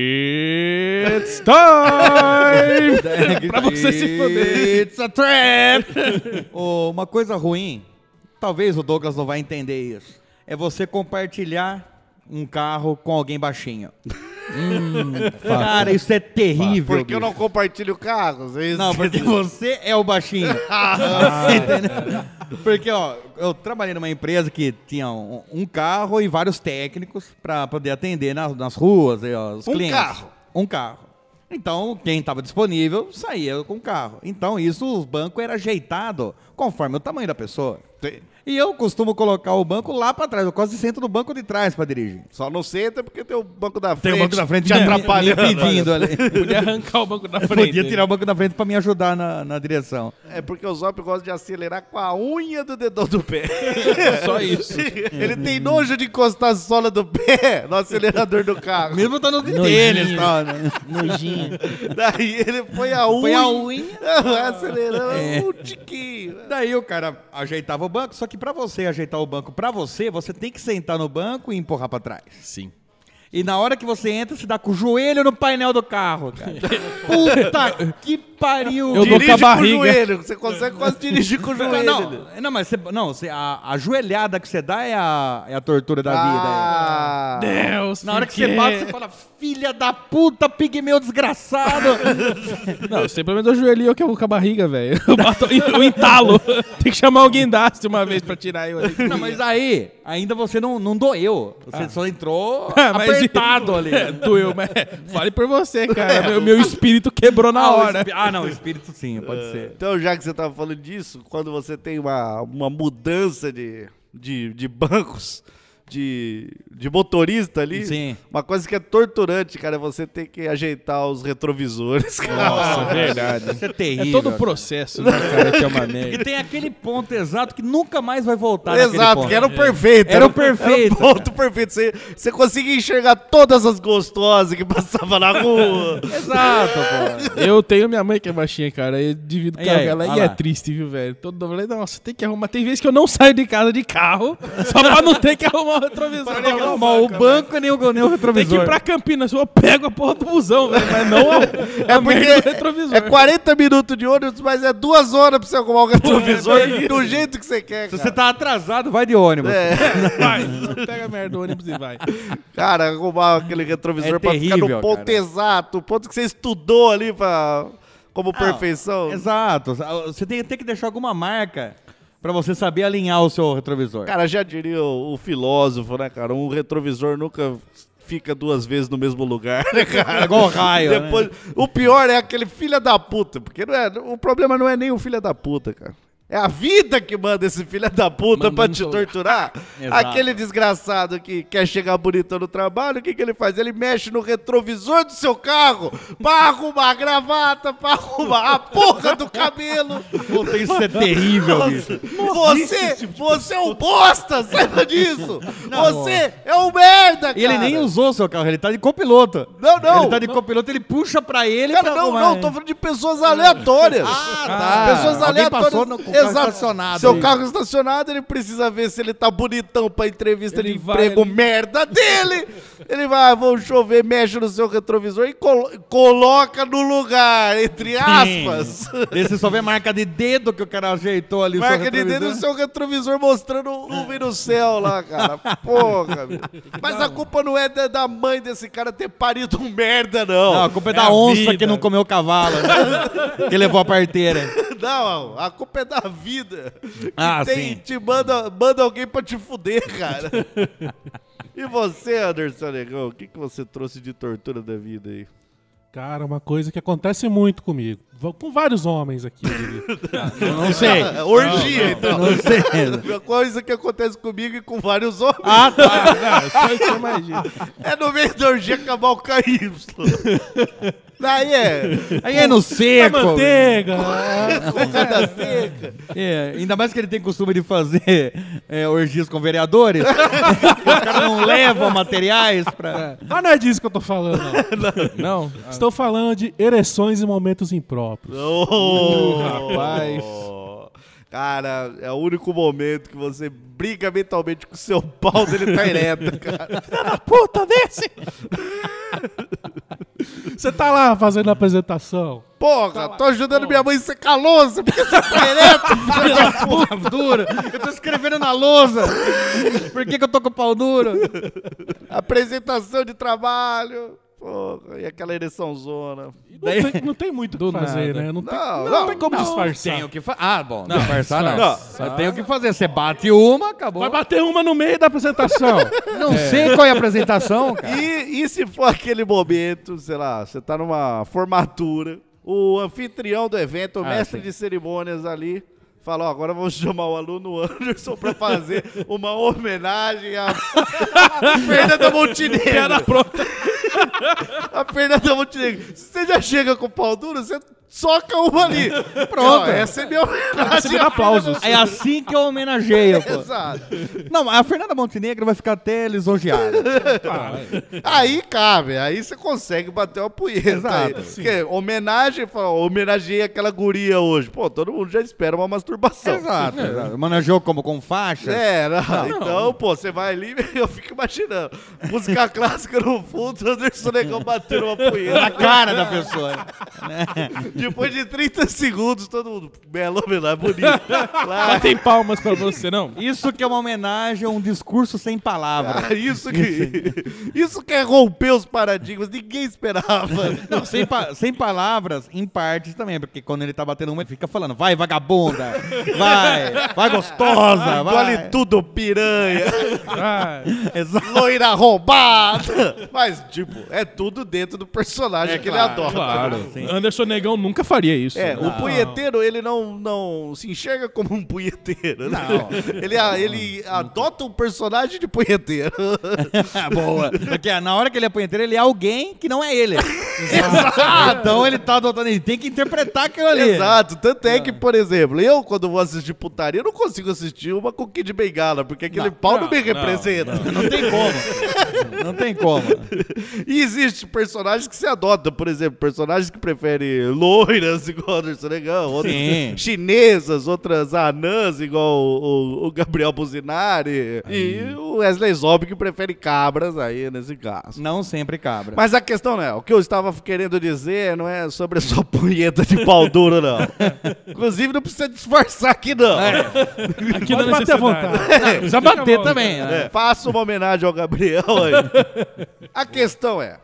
It's time! Pra você se foder. It's a trap! Oh, uma coisa ruim, talvez o Douglas não vai entender isso, é você compartilhar um carro com alguém baixinho. Hum, cara, isso é terrível. Porque eu não compartilho carros. É isso Não, que- porque você é o baixinho. Ah, Entendeu? Porque, ó, eu trabalhei numa empresa que tinha um, um carro e vários técnicos pra poder atender nas, nas ruas, e, ó, os Um clientes. carro? Um carro. Então, quem estava disponível saía com o carro. Então, isso, os bancos era ajeitado conforme o tamanho da pessoa. E eu costumo colocar o banco lá pra trás. Eu quase sento no banco de trás pra dirigir. Só não senta porque tem o banco da frente. Tem o banco da frente te me- atrapalhando. me pedindo ali. Podia arrancar o banco da Eu frente. podia tirar o banco da frente pra me ajudar na, na direção. É porque o Zop gosta de acelerar com a unha do dedão do pé. Só isso. Ele tem nojo de encostar a sola do pé no acelerador do carro. Mesmo estando de Nojinho. tênis e tal, né? Nojinho. Daí ele põe a unha. Põe a unha. Vai acelerando É. um tiquinho. Daí o cara ajeitava o banco, só que pra você ajeitar o banco pra você, você tem que sentar no banco e empurrar pra trás. Sim. E na hora que você entra, você dá com o joelho no painel do carro, cara. Puta que pariu. Eu dou Dirige com a com o barriga. joelho. Você consegue quase dirigir com o joelho. Não, não, mas você, não, você, a, a joelhada que você dá é a, é a tortura da Ah, Deus, vida. Na hora que por você quê? bate, você fala, filha da puta, pigmeu desgraçado. Não, você pelo menos ajoelhou que eu vou com a barriga, velho. Eu bato o entalo. Tem que chamar o guindaste uma vez pra tirar eu ali. Não, mas aí, ainda você não, não doeu. Você só entrou Ah, mas- apertado ali. É, doeu, mas fale por você, cara. Meu, meu espírito quebrou na Ah, o hora. espi- Ah, não, o espírito sim, pode ser. Então, já que você tava falando disso, quando você tem uma, uma mudança de, de, de bancos, de, de motorista ali, Sim. uma coisa que é torturante, cara, é você ter que ajeitar os retrovisores, cara. Nossa, é verdade. Isso é É terrível. todo o processo, né, cara, que é uma E merda. tem aquele ponto exato que nunca mais vai voltar naquele Exato, ponto. que era o perfeito. Era o perfeito, Era o ponto perfeito. Você, você conseguia enxergar todas as gostosas que passavam na rua. Exato, pô. Eu tenho minha mãe que é baixinha, cara. Eu divido E carro aí? com ela Olha e é lá. triste, viu, velho? Todo falei, nossa, tem que arrumar. Tem vezes que eu não saio de casa de carro só pra não ter que arrumar o retrovisor. Tem que arrumar o banco e nem o, nem o Tem retrovisor. que ir pra Campinas, eu pego a porra do busão, velho, mas não a, É a merda do porque retrovisor. é quarenta minutos de ônibus, mas é duas horas pra você arrumar o retrovisor é bem do jeito que você quer, Se cara. você tá atrasado, vai de ônibus. É. Vai, pega a merda do ônibus e vai. Cara, arrumar aquele retrovisor É pra ficar terrível, no ponto cara. exato, o ponto que você estudou ali pra, como Ah, perfeição. Exato. Você tem, tem que deixar alguma marca pra você saber alinhar o seu retrovisor. Cara, já diria o, o filósofo, né, cara? Um retrovisor nunca fica duas vezes no mesmo lugar, né, cara? É igual raio, Depois, o pior é aquele filho da puta, porque não é, o problema não é nem o filho da puta, cara. É a vida que manda esse filho da puta Mandando pra te seu- torturar. Exato. Aquele desgraçado que quer chegar bonitão no trabalho, o que, que ele faz? Ele mexe no retrovisor do seu carro pra arrumar a gravata, pra arrumar a porra do cabelo. Puta, isso é terrível, bicho. Você, você é um bosta, saiba disso. Você é um merda, cara. E ele nem usou o seu carro, ele tá de copiloto. Não, não. Ele tá de copiloto, ele puxa pra ele Cara, pra não, arrumar. não, tô falando de pessoas aleatórias. Ah, tá. Pessoas Alguém aleatórias. passou no- com o carro estacionado Seu aí. carro estacionado, ele precisa ver se ele tá bonitão pra entrevista Ele de vai emprego ali. merda dele. Ele vai, vou chover, mexe no seu retrovisor e colo- coloca no lugar, entre aspas. Esse você só vê marca de dedo que o cara ajeitou ali. o seu Marca de retrovisor. dedo no seu retrovisor mostrando nuvem no céu lá, cara. Porra, meu. Mas a culpa não é da da mãe desse cara ter parido um merda, não. Não, a culpa é, É da a onça vida. que não comeu o cavalo. né? Que levou a parteira. Não, a culpa é da vida. Que Ah, tem, sim. te manda, manda alguém pra te fuder, cara. E você, Anderson Negão, o que, que você trouxe de tortura da vida aí? Cara, uma coisa que acontece muito comigo. Va- Com vários homens aqui. eu diria. Eu não sei. Ah, orgia, então. Não sei. Uma coisa que acontece comigo e com vários homens. Ah, tá. Não, só isso que eu imagino. É no meio da orgia acabar o K Y. Daí é... Aí é no seco. A manteiga. Cocada seca. É, ainda mais que ele tem costume de fazer é, orgias com vereadores. Os caras não levam materiais pra... Ah, não é disso que eu tô falando, não. Não? Estou falando de ereções em momentos impróprios. Oh, rapaz. Cara, é o único momento que você briga mentalmente com o seu pau dele tá ereto, cara. Filha da puta desse! Você tá lá fazendo a apresentação. Porra, tô ajudando minha mãe a secar a louça, porque você tá ereto, filha da puta. Pau duro. Eu tô escrevendo na lousa. Por que que eu tô com o pau duro? Apresentação de trabalho. Porra, e aquela ereção zona. Não, Daí- tem, não tem muito o Do que fazer, nada. né? Não tem, Não, não, não, tem como não. disfarçar. Tem o que fazer. Ah, bom. Não, disfarçar não. disfarçar. Eu tenho o que fazer. Você bate uma, acabou. Vai bater uma no meio da apresentação. Não sei qual é a apresentação, cara. E, e se for aquele momento, sei lá, você tá numa formatura, o anfitrião do evento, o Ah, mestre sim. de cerimônias ali, fala, ó, agora vamos chamar o aluno Anderson pra fazer uma homenagem à Fernanda Montenegro. Piada pronta. A Fernanda Montenegro. Você já chega com o pau duro, você soca uma ali. Pronto. Essa é minha homenagem. Recebendo aplausos. É assim que eu homenageio, pô. Exato. Não, a Fernanda Montenegro vai ficar até lisonjeada. Aí cabe, aí você consegue bater uma punheta. Exato. Aí. Porque homenagem, fala, homenageei aquela guria hoje. Pô, todo mundo já espera uma masturbação. Exato. exato. Homenageou como com faixa. É, não, então, pô, você vai ali e eu fico imaginando. Música clássica no fundo, Anderson Negão batendo uma punheta. Na cara da pessoa. Depois de trinta segundos, todo mundo, belo homenagem, bonito. Lá, Batem palmas pra você, não? Isso que é uma homenagem a um discurso sem palavras. ah, isso que, isso que é romper os paradigmas, ninguém esperava. Não, sem, pa- sem palavras, em partes também, porque quando ele tá batendo uma, ele fica falando, vai vagabunda, vai, vai gostosa, Engole vai. tudo, piranha, Ah, Exato. loira roubada. Mas, tipo, é tudo dentro do personagem É que claro, ele adora. claro. Sim. Anderson Negão nunca faria isso. É, né? o punheteiro, ele não, não se enxerga como um punheteiro. né? Não. Ele, a- ele adota um personagem de punheteiro. Boa. Porque na hora que ele é punheteiro, ele é alguém que não é ele. Exato. Então ele tá adotando, ele tem que interpretar aquilo ali. Exato. Tanto é que, por exemplo, eu, quando vou assistir putaria, eu não consigo assistir uma com Kid Bengala, porque aquele pau não, me representa. Não tem como. Não tem como. E existe personagens que se adotam, por exemplo, personagens que preferem loiras, igual o Anderson Negão, outras Sim. chinesas, outras anãs, igual o, o- o Gabriel Buzinari, e o Wesley Zobby, que prefere cabras aí, nesse caso. Não sempre cabra. Mas a questão não é, o que eu estava querendo dizer não é sobre a sua punheta de pau duro, não. Inclusive, não precisa disfarçar aqui, não. Aqui Pode da bater à necessidade. vontade. Precisa bater também. né? É, faça uma homenagem ao Gabriel aí. A questão é,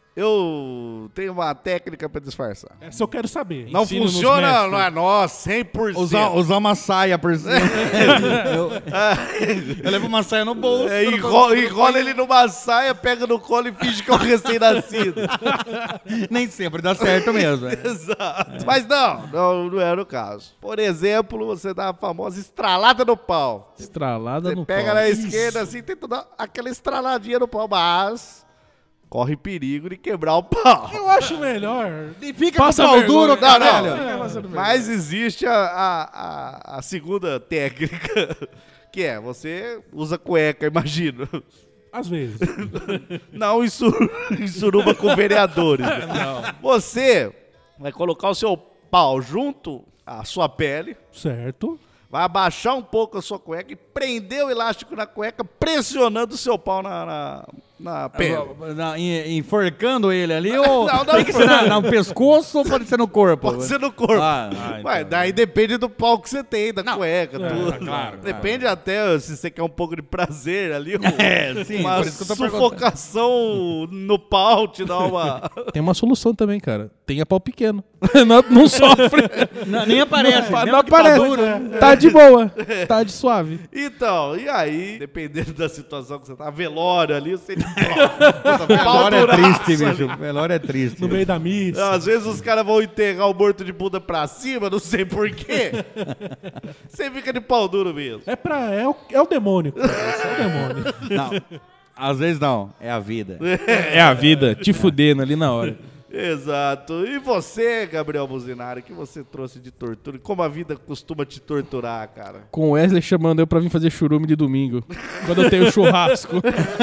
eu tenho uma técnica pra disfarçar. Essa eu quero saber. Não Ensina nos funciona, mestres. não é nós, cem por cento. Usar, usar uma saia por cima. eu, eu levo uma saia no bolso. É, enrola, enrola ele numa saia, pega no colo e finge que é um recém-nascido. Nem sempre dá certo mesmo. é. Exato. Mas não, não, não era o caso. Por exemplo, você dá a famosa estralada no pau. Estralada Você no pega pau. na esquerda assim, tenta dar aquela estraladinha no pau, mas corre perigo de quebrar o pau. Eu acho melhor. E fica Passa com o pau vergonha. duro, Não, caralho. não. Mas existe a, a, a, a segunda técnica, que é, você usa cueca, imagino. Às vezes. Não em, sur, em suruba com vereadores. Você vai colocar o seu pau junto à sua pele, Certo. vai abaixar um pouco a sua cueca e prender o elástico na cueca, pressionando o seu pau na, na, na pele. Na- en- enforcando ele ali, ou Não, não tem que ser na- no pescoço ou pode ser no corpo? Pode ser no corpo. Ah, Ué, daí depende do pau que você tem, da cueca, É, tudo. claro, Depende até se você quer um pouco de prazer ali. um- É, sim, uma por isso que eu tô sufocação no pau te dá uma... Tem uma solução também, cara. Tenha pau pequeno. não, não sofre. Não, nem aparece. Não, mesmo não que tá aparece. duro. Tá de boa. Tá de suave. Então, e aí, dependendo da situação que você tá, velório ali, você de pau. Velório é duraço triste, ali. bicho. Velório é triste. No meio da missa. Às vezes os caras vão enterrar o morto de bunda pra cima, não sei porquê. Você fica de pau duro mesmo. É pra. É o, é o demônio. cara. Esse é o demônio. Não, às vezes não. É a vida. É a vida. Te fudendo ali na hora. Exato. E você, Gabriel Buzinari, o que você trouxe de tortura? Como a vida costuma te torturar, cara? Com o Wesley chamando eu pra vir fazer churume de domingo. Quando eu tenho churrasco.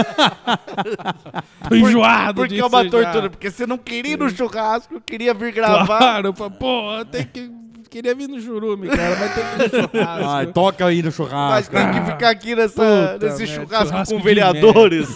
Tô enjoado Porque disso é uma já. tortura. Porque você não queria ir no churrasco, queria vir gravar. Claro, pô, eu tenho que... Queria vir no churume, cara, mas tem que ir no churrasco. Ai, toca aí no Mas churrasco. tem que ficar aqui nessa, Puta nesse merda, churrasco, churrasco com de vereadores.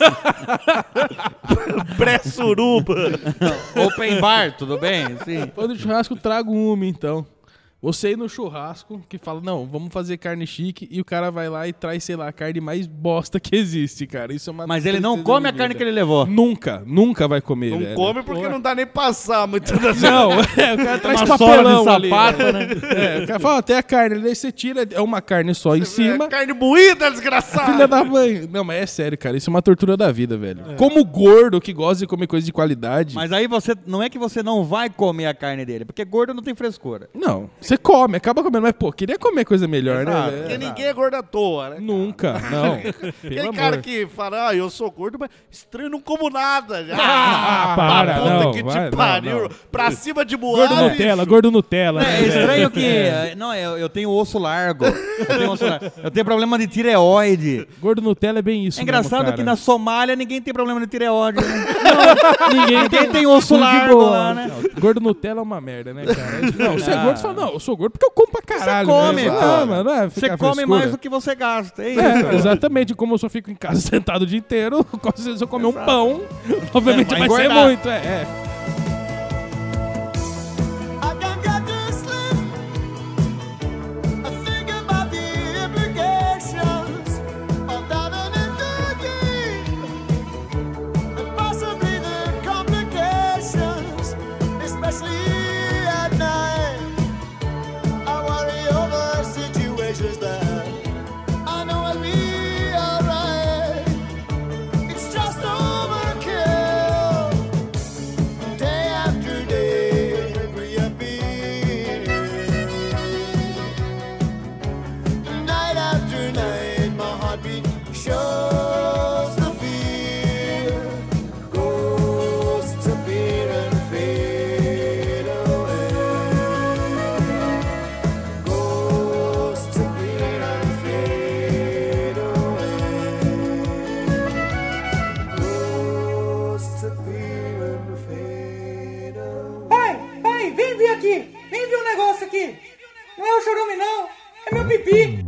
Pré-suruba. Open bar, tudo bem? Sim. Quando churrasco, trago uma, então. Você ir no churrasco, que fala, não, vamos fazer carne chique, e o cara vai lá e traz, sei lá, a carne mais bosta que existe, cara. Isso é uma Mas ele não tristeza come a de carne vida. que ele levou. Nunca, nunca vai comer, Não velho. come porque não dá nem passar muitas das Não, é, o cara traz Uma papelão sola de ali. sapato, né? É, o cara fala, tem a carne, daí você tira, é uma carne só em cima. É carne moída, desgraçado. Filha da mãe. Não, mas é sério, cara, isso é uma tortura da vida, velho. Como gordo que gosta de comer coisa de qualidade. Mas aí você, não é que você não vai comer a carne dele, porque gordo não tem frescura. Não, você come, acaba comendo, mas pô, queria comer coisa melhor, Exato. né? Porque ninguém é gordo à toa, né? Nunca, não. Aquele Pelo cara amor. que fala, ah, eu sou gordo, mas estranho, não como nada. Ah, para, puta não, que vai, te não, pariu. não. Pra cima de Moab. Gordo Nutella, gordo Nutella. É, né, é velho? estranho que... eh, Não, eu, eu tenho osso largo. Eu tenho, osso largo. Eu tenho problema de tireoide. Gordo Nutella é bem isso É engraçado mesmo, que na Somália ninguém tem problema de tireoide. Né? ninguém, Ninguém tem osso tudo de largo boa. lá, né? Não, gordo Nutella é uma merda, né, cara? Não, você é Ah. gordo, você fala, não, eu sou gordo porque eu como pra caralho. Você come, né? pô. Ah, mano, não é Você ficar come frescura. mais do que você gasta. É isso. É, exatamente. Como eu só fico em casa sentado o dia inteiro, se eu comer um pão, obviamente Vai vai, ser engordar. muito. É, é. I don't get to sleep. I think about the implications of diving into deep, and possibly the complications, especially at night. I worry over situations that I know will be alright. It's just overkill. Day after day, reappear. Night after night, my heartbeat shows the fear. Ghosts appear and fade away. Ghosts appear and fade away. Ghosts appear and fade away. Pai, pai, vem ver aqui. Vem ver um negócio aqui. Não é o chorume, não. É meu pipi.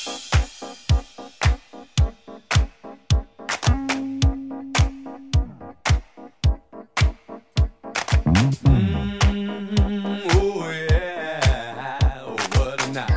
Oh yeah, oh what a night.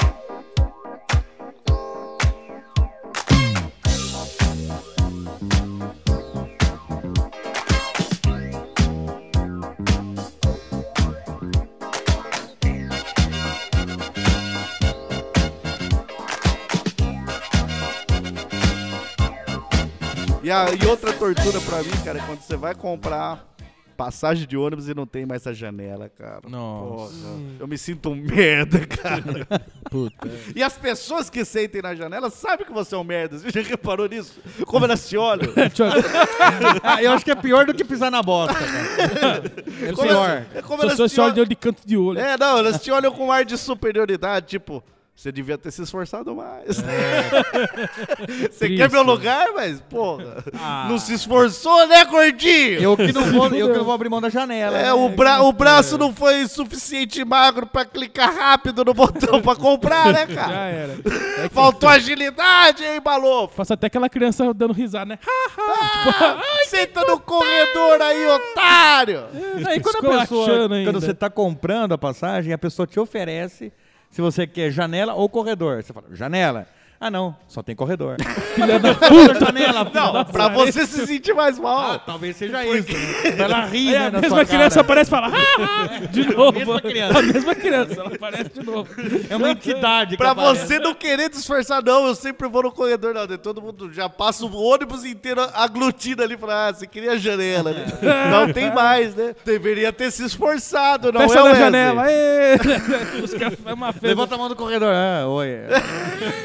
E, a, e outra tortura pra mim, cara, é quando você vai comprar passagem de ônibus e não tem mais a janela, cara. Nossa. Porra, eu me sinto um merda, cara. Puta. E as pessoas que sentem na janela sabem que você é um merda. Você já reparou nisso? Como elas te olham? Ah, eu acho que é pior do que pisar na bosta, cara. É Como pior. elas- é como Só elas só te se olha olham- de olho de canto de olho. É, não, elas te olham com um ar de superioridade, tipo, você devia ter se esforçado mais. Você Triste. quer meu lugar, mas, porra, Ah. não se esforçou, né, gordinho? Eu que não vou, eu que não vou abrir mão da janela. É, né? o, bra o braço não foi suficiente magro pra clicar rápido no botão pra comprar, né, Já cara? era. É que Faltou agilidade, hein, Balofo? faço até aquela criança dando risada, né? Ah, senta no corredor aí, otário! Aí quando a pessoa, Esculachando ainda. quando você tá comprando a passagem, a pessoa te oferece se você quer janela ou corredor. Você fala, janela. Ah, não, só tem corredor. Filha da Puta janela, Não, pra você se sentir mais Ah, mal. talvez seja isso. Né? Ela ri, Aí né, a na mesma sua criança cara. aparece e fala, ah, ah, de novo. mesma criança. A mesma criança, ela aparece de novo. É uma entidade que Pra aparece. você não querer disfarçar, não, eu sempre vou no corredor, não. Todo mundo já passa o ônibus inteiro aglutido ali pra, ah, você queria janela, né? Não tem mais, né? Deveria ter se esforçado, não Festa é, na Wesley? janela, ê! Os caras fazem uma festa. Levanta a mão do corredor. Ah, oi. Sou eu.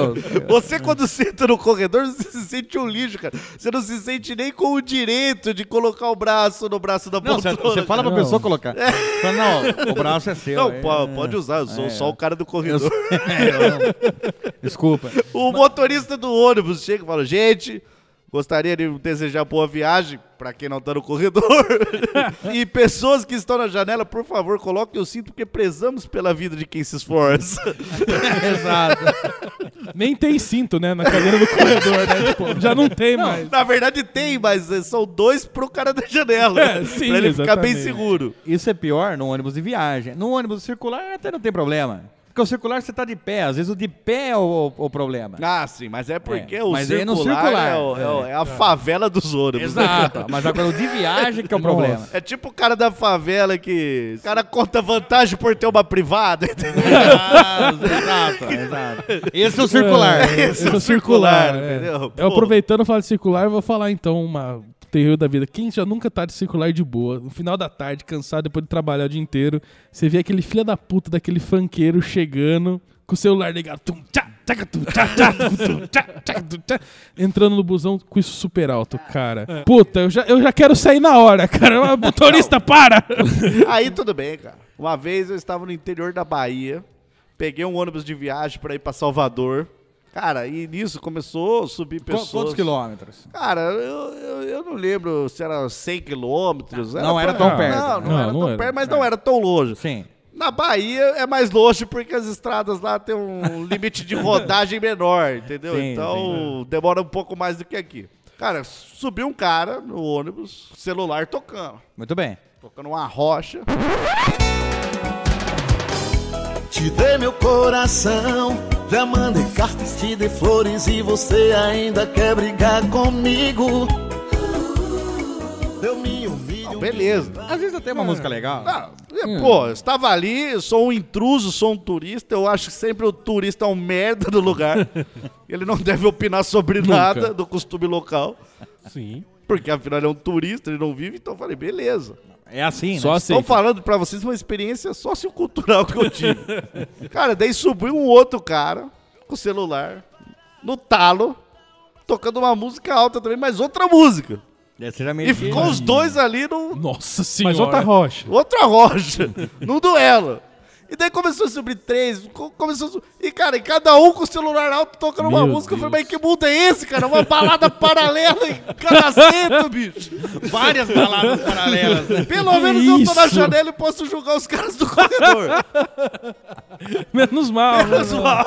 Deus. Você, quando senta no corredor, você se sente um lixo, cara. Você não se sente nem com o direito de colocar o braço no braço da Não, poltrona. você fala pra Não. pessoa colocar. Fala, não, o braço é seu. Não, é, po- pode usar, eu sou é. só o cara do Eu corredor. sou- é, eu- Desculpa. O motorista do ônibus chega e fala, gente, gostaria de desejar boa viagem pra quem não tá no corredor. E pessoas que estão na janela, por favor, coloquem o cinto, porque prezamos pela vida de quem se esforça. Exato. Nem tem cinto, né? Na cadeira do corredor, né? Tipo, já não tem mais. Na verdade tem, mas são dois pro cara da janela. É, sim, pra ele ficar bem exatamente. seguro. Isso é pior no ônibus de viagem. No ônibus circular até não tem problema. Porque o circular você tá de pé. Às vezes o de pé é o, o problema. Ah, sim, mas é porque É, o mas aí circular, no circular, é, o- é o- é a favela dos ônibus. Exato. Mas agora o de viagem que é o problema. É tipo o cara da favela que... O cara conta vantagem por ter uma privada, entendeu? Ah, exato, exato. Esse é o circular. Esse é o o circular, é. entendeu? Eu Pô. aproveitando falar de circular, eu vou falar então uma terrível da vida. Quem já nunca tá de circular de boa, no final da tarde, cansado depois de trabalhar o dia inteiro, você vê aquele filho da puta daquele funkeiro chegando com o celular ligado, tum, tchá, tchaca, tum, tchá, tchá, tum, tum, tchá, tchaca, tum, tchá, entrando no busão com isso super alto, cara. Puta, eu já, eu já quero sair na hora, cara. Motorista, para! Aí tudo bem, cara. Uma vez eu estava no interior da Bahia, peguei um ônibus de viagem pra ir pra Salvador. Cara, e nisso começou a subir Qu- pessoas. Quantos quilômetros? Cara, eu, eu, eu não lembro se era cem quilômetros. Não era pra- tão perto. Não, não, Não, era não tão era. perto, mas não era tão longe. Sim. Na Bahia é mais longe porque as estradas lá tem um limite de rodagem menor, entendeu? Sim, Então demora um pouco mais do que aqui. Cara, subiu um cara no ônibus, celular tocando. Muito bem. Tocando uma rocha. Te dei meu coração, já mandei cartas, te dei flores e você ainda quer brigar comigo. Eu me humilho. Não, beleza. Às vezes até uma música legal. Ah, é, Pô, eu estava ali, eu sou um intruso, sou um turista. Eu acho que sempre o turista é um merda do lugar. Ele não deve opinar sobre Nunca. nada do costume local. Sim. Porque afinal ele é um turista, ele não vive. Então eu falei, beleza. É assim, Só né? assim. Estou falando pra vocês uma experiência sociocultural que eu tive. Cara, daí subiu um outro cara com o celular, no talo, tocando uma música alta também, mas outra música. Você já meio E que- ficou os dois ali no, Nossa senhora. Mas outra rocha. outra rocha, num duelo. E daí começou a subir três, co- começou a su- E, cara, e cada um com o celular alto tocando uma Meu música. Eu falei, Deus. mas que mundo é esse, cara? Uma balada paralela em cada assento, bicho. várias baladas paralelas. né? Pelo Que menos eu tô na isso? janela e posso julgar os caras do corredor. Menos mal. Menos mal.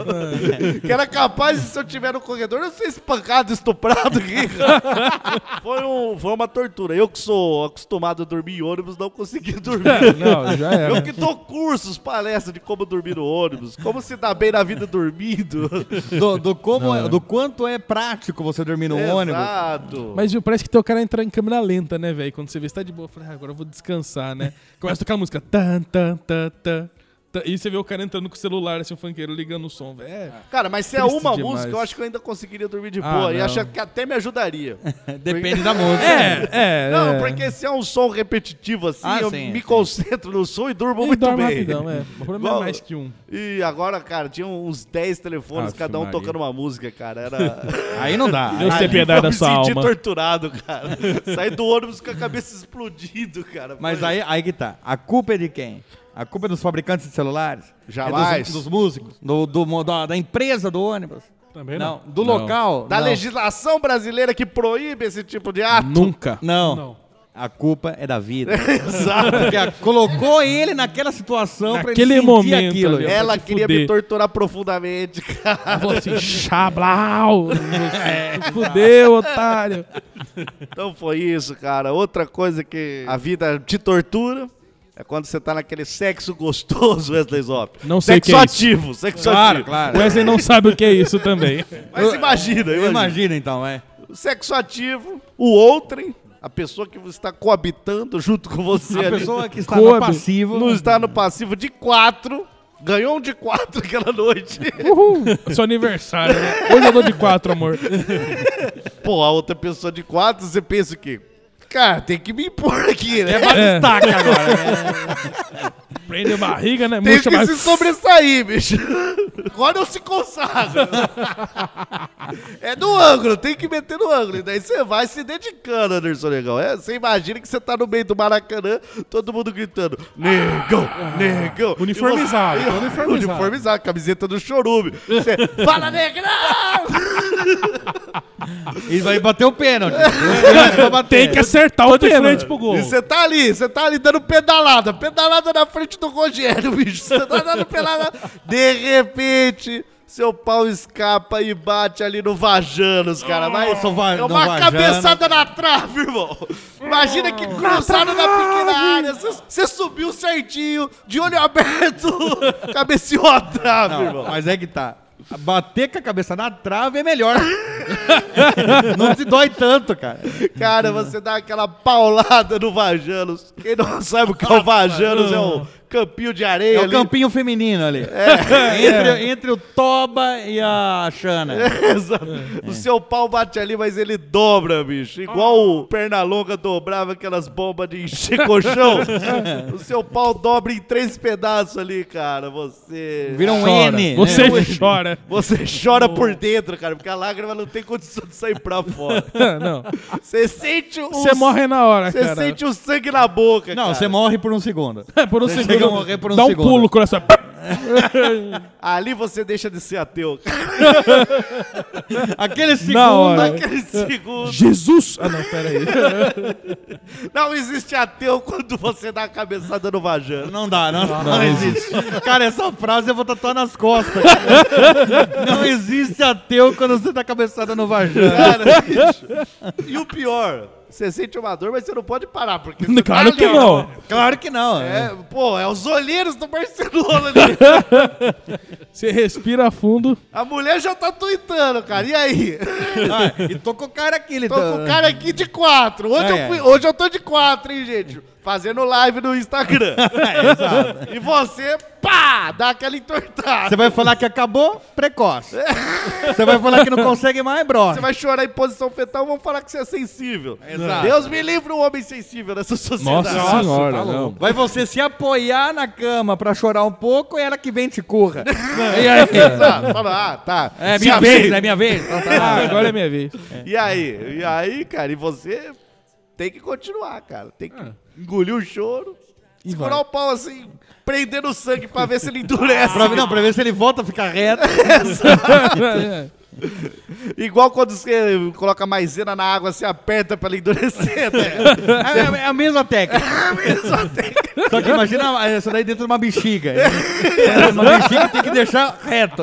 Que era capaz de, se eu tiver no corredor, eu ser espancado, estuprado aqui, cara. Foi, um, foi uma tortura. Eu que sou acostumado a dormir em ônibus, não consegui dormir. Não, já era. Eu que dou cursos, palestras de como dormir no ônibus, como se dar bem na vida dormindo. Do, do, como é- do quanto é prático você dormir no ônibus. Exato. Mas viu, parece que teu cara entra em câmera lenta, né, velho? Quando você vê, você tá de boa, eu falei, ah, agora eu vou descansar, né? Começa a tocar a música. Tan, tan, tan, tan, tan, e você vê o cara entrando com o celular, assim, o funkeiro ligando o som, velho. É, Cara, mas se é Triste uma demais. música, eu acho que eu ainda conseguiria dormir de Ah, boa. e não. acho que até me ajudaria. Depende da música. é, é. Não, é. porque se é um som repetitivo assim, Ah, eu sim, me sim. concentro no som e durmo E muito dorme bem. rapidão, é. O problema Igual- é mais que um. E agora, cara, tinha uns dez telefones, Aff, cada um Maria. tocando uma música, cara. Era. Aí não dá. Eu sei Ali piedade eu da me sua senti alma. torturado, cara. Saí do ônibus com a cabeça explodindo, cara. Mas Foi- aí, aí que tá. A culpa é de quem? A culpa é dos fabricantes de celulares? Jamais. É dos, dos músicos? Do, do- da, da empresa do ônibus? Também não. Não. Do Não. local? Da não. legislação brasileira que proíbe esse tipo de ato. Nunca. Não. Não. A culpa é da vida. Exato. Porque a- colocou ele naquela situação pra ele Naquele sentir momento aquilo. ali, ó. Ela pra te queria fuder. me torturar profundamente, cara. Ela falou assim, chablau. Fudeu, otário. Então foi isso, cara. Outra coisa que a vida te tortura é quando você tá naquele sexo gostoso, Wesley Zop. Não sei o sexo que é isso. ativo, sexo Claro, ativo. claro. O Wesley não sabe o que é isso também. Mas imagina, imagina. Imagina então, é. O sexo ativo, o outrem, a pessoa que está coabitando junto com você A ali, pessoa que está Coab- no passivo. não está no passivo de quatro, ganhou um de quatro aquela noite. Uhul. Seu aniversário, né? Hoje eu dou de quatro, amor. Pô, a outra pessoa de quatro, você pensa o quê? Cara, tem que me impor aqui, né? É. Destaca agora. né? Prende a barriga, né? Tem Murcha que mais. se sobressair, bicho. Agora não se consagra. É no ângulo, tem que meter no ângulo. E daí você vai se dedicando, Anderson Negão. É, você imagina que você tá no meio do Maracanã, todo mundo gritando, Negão, Negão. Uniformizado, E você- uniformizado. Uniformizado, camiseta do chorume. Você, fala, Negrão! E vai bater o pênalti. Tem que acertar o Tô de pênalti. frente pro gol. E você tá ali, você tá ali dando pedalada, pedalada na frente do Rogério, bicho. Você tá dando pedalada. De repente, seu pau escapa e bate ali no Vajanos, cara. Mas Nossa, o Va- é no uma Vajanos. cabeçada na trave, irmão. Imagina que cruzado na pequena área. Você- Você subiu certinho, de olho aberto, cabeceou a trave, Não, irmão. mas é que tá. Bater com a cabeça na trave é melhor. Não te dói tanto, cara. Cara, você dá aquela paulada no Vajanos. Quem não sabe o que é o Vajanos, é o campinho de areia É o ali. campinho feminino ali. Entre, entre o Toba e a Xana. Exato. O seu pau bate ali, mas ele dobra, bicho. Igual o Pernalonga dobrava aquelas bombas de encher colchão. O seu pau dobra em três pedaços ali, cara. Você... Vira um Chora. N. Você né? chora. Você chora por dentro, cara, porque a lágrima não tem condição de sair pra fora. Não. Você sente o... Você morre na hora, Você cara. sente o sangue na boca, Não, cara. você morre por um segundo. Por um Você segundo. chega a morrer por um Dá um segundo. pulo, o coração. Ali você deixa de ser ateu. Aquele Na segundo. hora. Aquele segundo. Jesus! Ah, não, pera aí. Não existe ateu quando você dá a cabeçada no Vajano. Não dá, não, não, existe. Cara, essa frase eu vou tatuar nas costas. cara. Não existe ateu quando você dá cabeçada no vagina. Cara, bicho. E o pior, você sente uma dor, mas você não pode parar, porque você Claro tá que ali, não. ó. Claro que não. É, pô, é os olheiros do Barcelona ali. Você respira fundo. A mulher já tá tuitando, cara. E aí? Ah, e tô com o cara aqui, ele Tô tá- com o cara aqui de quatro. Hoje, É, eu, fui, é. hoje eu tô de quatro, hein, gente? Fazendo live no Instagram. É, exato. E você, pá, dá aquela entortada. Você vai falar que acabou, precoce. Você vai falar que não consegue mais, bro. Você vai chorar em posição fetal, vão falar que você é sensível. Exato. Deus me livre um homem sensível nessa sociedade. Nossa senhora, não. Vai você se apoiar na cama pra chorar um pouco e ela que vem te curra. E aí? Exato. Fala, ah, tá. É Se minha abrir. vez, é minha vez. Então tá. Ah, agora é minha vez. E aí? E aí, cara, e você tem que continuar, cara. Tem que engolir o choro, E segurar vai. o pau assim, prendendo o sangue pra ver se ele endurece. Pra, não, pra ver se ele volta a ficar reto. Igual quando você coloca maisena na água, você aperta pra ele endurecer. Né? É, é a mesma técnica. É a mesma técnica. Só que imagina essa daí dentro de uma bexiga. É, uma bexiga tem que deixar reto.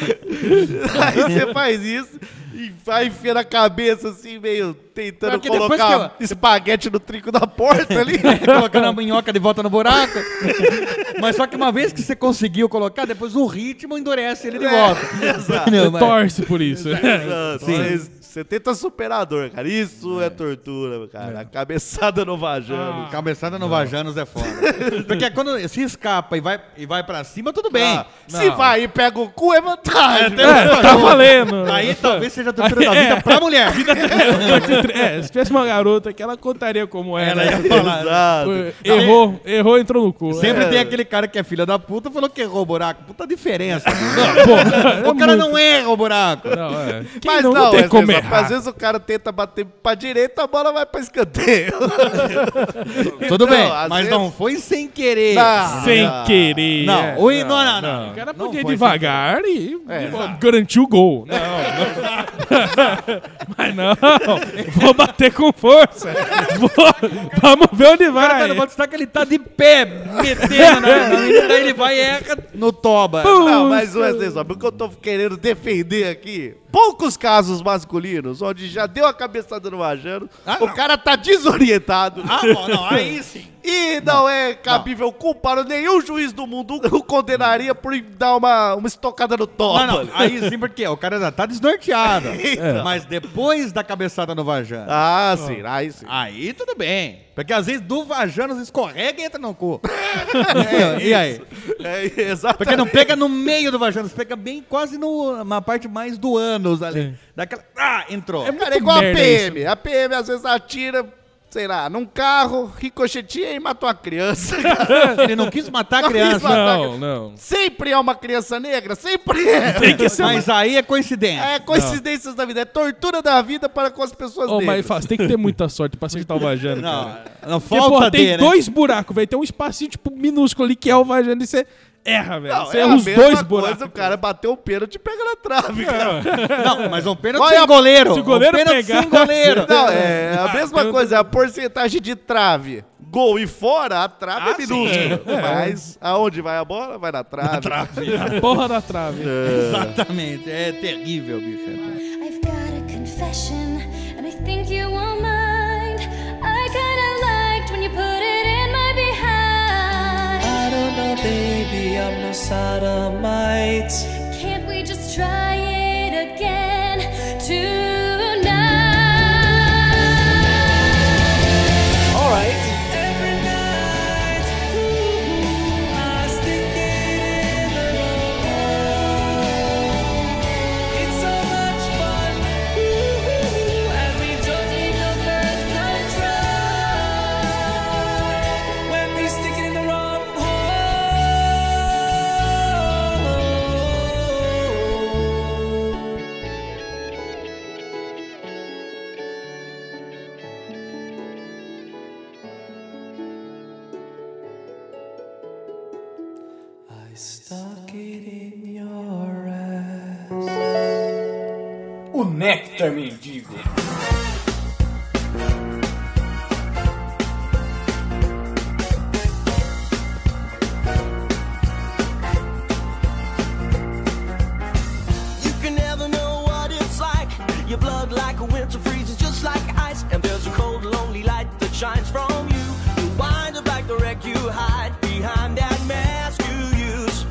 Aí você faz isso e vai enfiando a cabeça assim, meio tentando Porque depois colocar que espaguete no trinco da porta ali. Colocando a minhoca de volta no buraco. Mas só que uma vez que você conseguiu colocar, depois o ritmo endurece ele de volta. Exato. Não, Você mas- torce por isso. Exato. Sim. Você- Você tenta superar a dor, cara. Isso é, tortura, cara. A cabeçada no vajano. Cabeçada no Vajanos é foda. Porque quando se escapa e vai, e vai pra cima, tudo bem. Ah, se vai e pega o cu, é vantagem. É, tá valendo. Aí talvez seja a tortura da vida pra mulher. É, se tivesse uma garota que ela contaria como era. Ela ia falar. Exato. Errou, errou, entrou no cu. Sempre É. tem aquele cara que é filha da puta falou que errou o buraco. Puta diferença. Pô, o cara é muito- não erra o buraco. Não, é. Quem Mas não, não, não tem às como vezes, errar. às vezes o cara tenta bater pra direita, a bola vai pra escanteio. Tudo Então, bem, às mas vezes- não foi sem querer. Não. Sem Ah, querer. Não, é. o não, não, não. O cara Não podia ir foi devagar e É. pô, garantir o gol. Não, não. Mas não, vou bater com força. Vou- vamos ver onde O cara tá vai. no destaque, ele tá de pé, metendo na, na menina, daí ele vai e erra no toba. Não, mas Wesley, sabe o que eu tô querendo defender aqui? Poucos casos masculinos, onde já deu a cabeçada no vajano, Ah, o não. cara tá desorientado. Ah, bom, não, aí sim. E não é cabível culpar, nenhum juiz do mundo o condenaria por dar uma, uma estocada no toba. Não, não, aí sim, porque o cara já tá desnorteado. Então. Mas depois da cabeçada no Vajano, Ah, sim, aí sim. aí tudo bem. Porque às vezes do Vajano escorrega e entra no cu. E aí? É, exatamente. Porque não pega no meio do Vajano, você pega bem quase no, na parte mais do ânus ali. Daquela. Ah, entrou. Cara, é igual a merda P M. A P M às vezes atira, sei lá, num carro, ricocheteia e matou a criança. Ele não quis matar a Não quis criança. matar a Não, criança. não. Sempre é uma criança negra, sempre é. Tem que ser Mas aí é coincidência. É coincidências da vida, é tortura da vida para com as pessoas Oh, negras. mas fácil, tem que ter muita sorte pra acertar o Vajano, Não, cara. não Porque, falta porra, tem ter, né? dois buracos, velho. Tem um espacinho, tipo, minúsculo ali que é o Vajano e você erra, velho. Não, Você é erra a os mesma dois coisa, buracos. o cara bateu o pênalti e pega na trave, cara. Não, mas um pênalti Qual é sem a- goleiro. se o goleiro um pênalti pegar- sem goleiro. Não, é a Ah, mesma tem- coisa, a porcentagem de trave. Gol e fora, a trave Ah, é minúscula. Mas aonde vai a bola? Vai na trave. A porra da trave. Exatamente. É terrível, bicho. I've got a confession, and I think you won't mind. I kinda liked when you put it in my behind. I don't know, baby, I'm no sodomite. Can't we just try it again tonight? All right. Every night, ooh, I stick it in the road. It's so much fun, ooh, and we don't need no birth control when we stick it in the wrong hole. I stuck it in your ass. O néctar mendigo. You can never know what it's like. Your blood like a winter freezes just like ice. And there's a cold, lonely light that shines from you. You wind up like the wreck you hide behind that mask you use.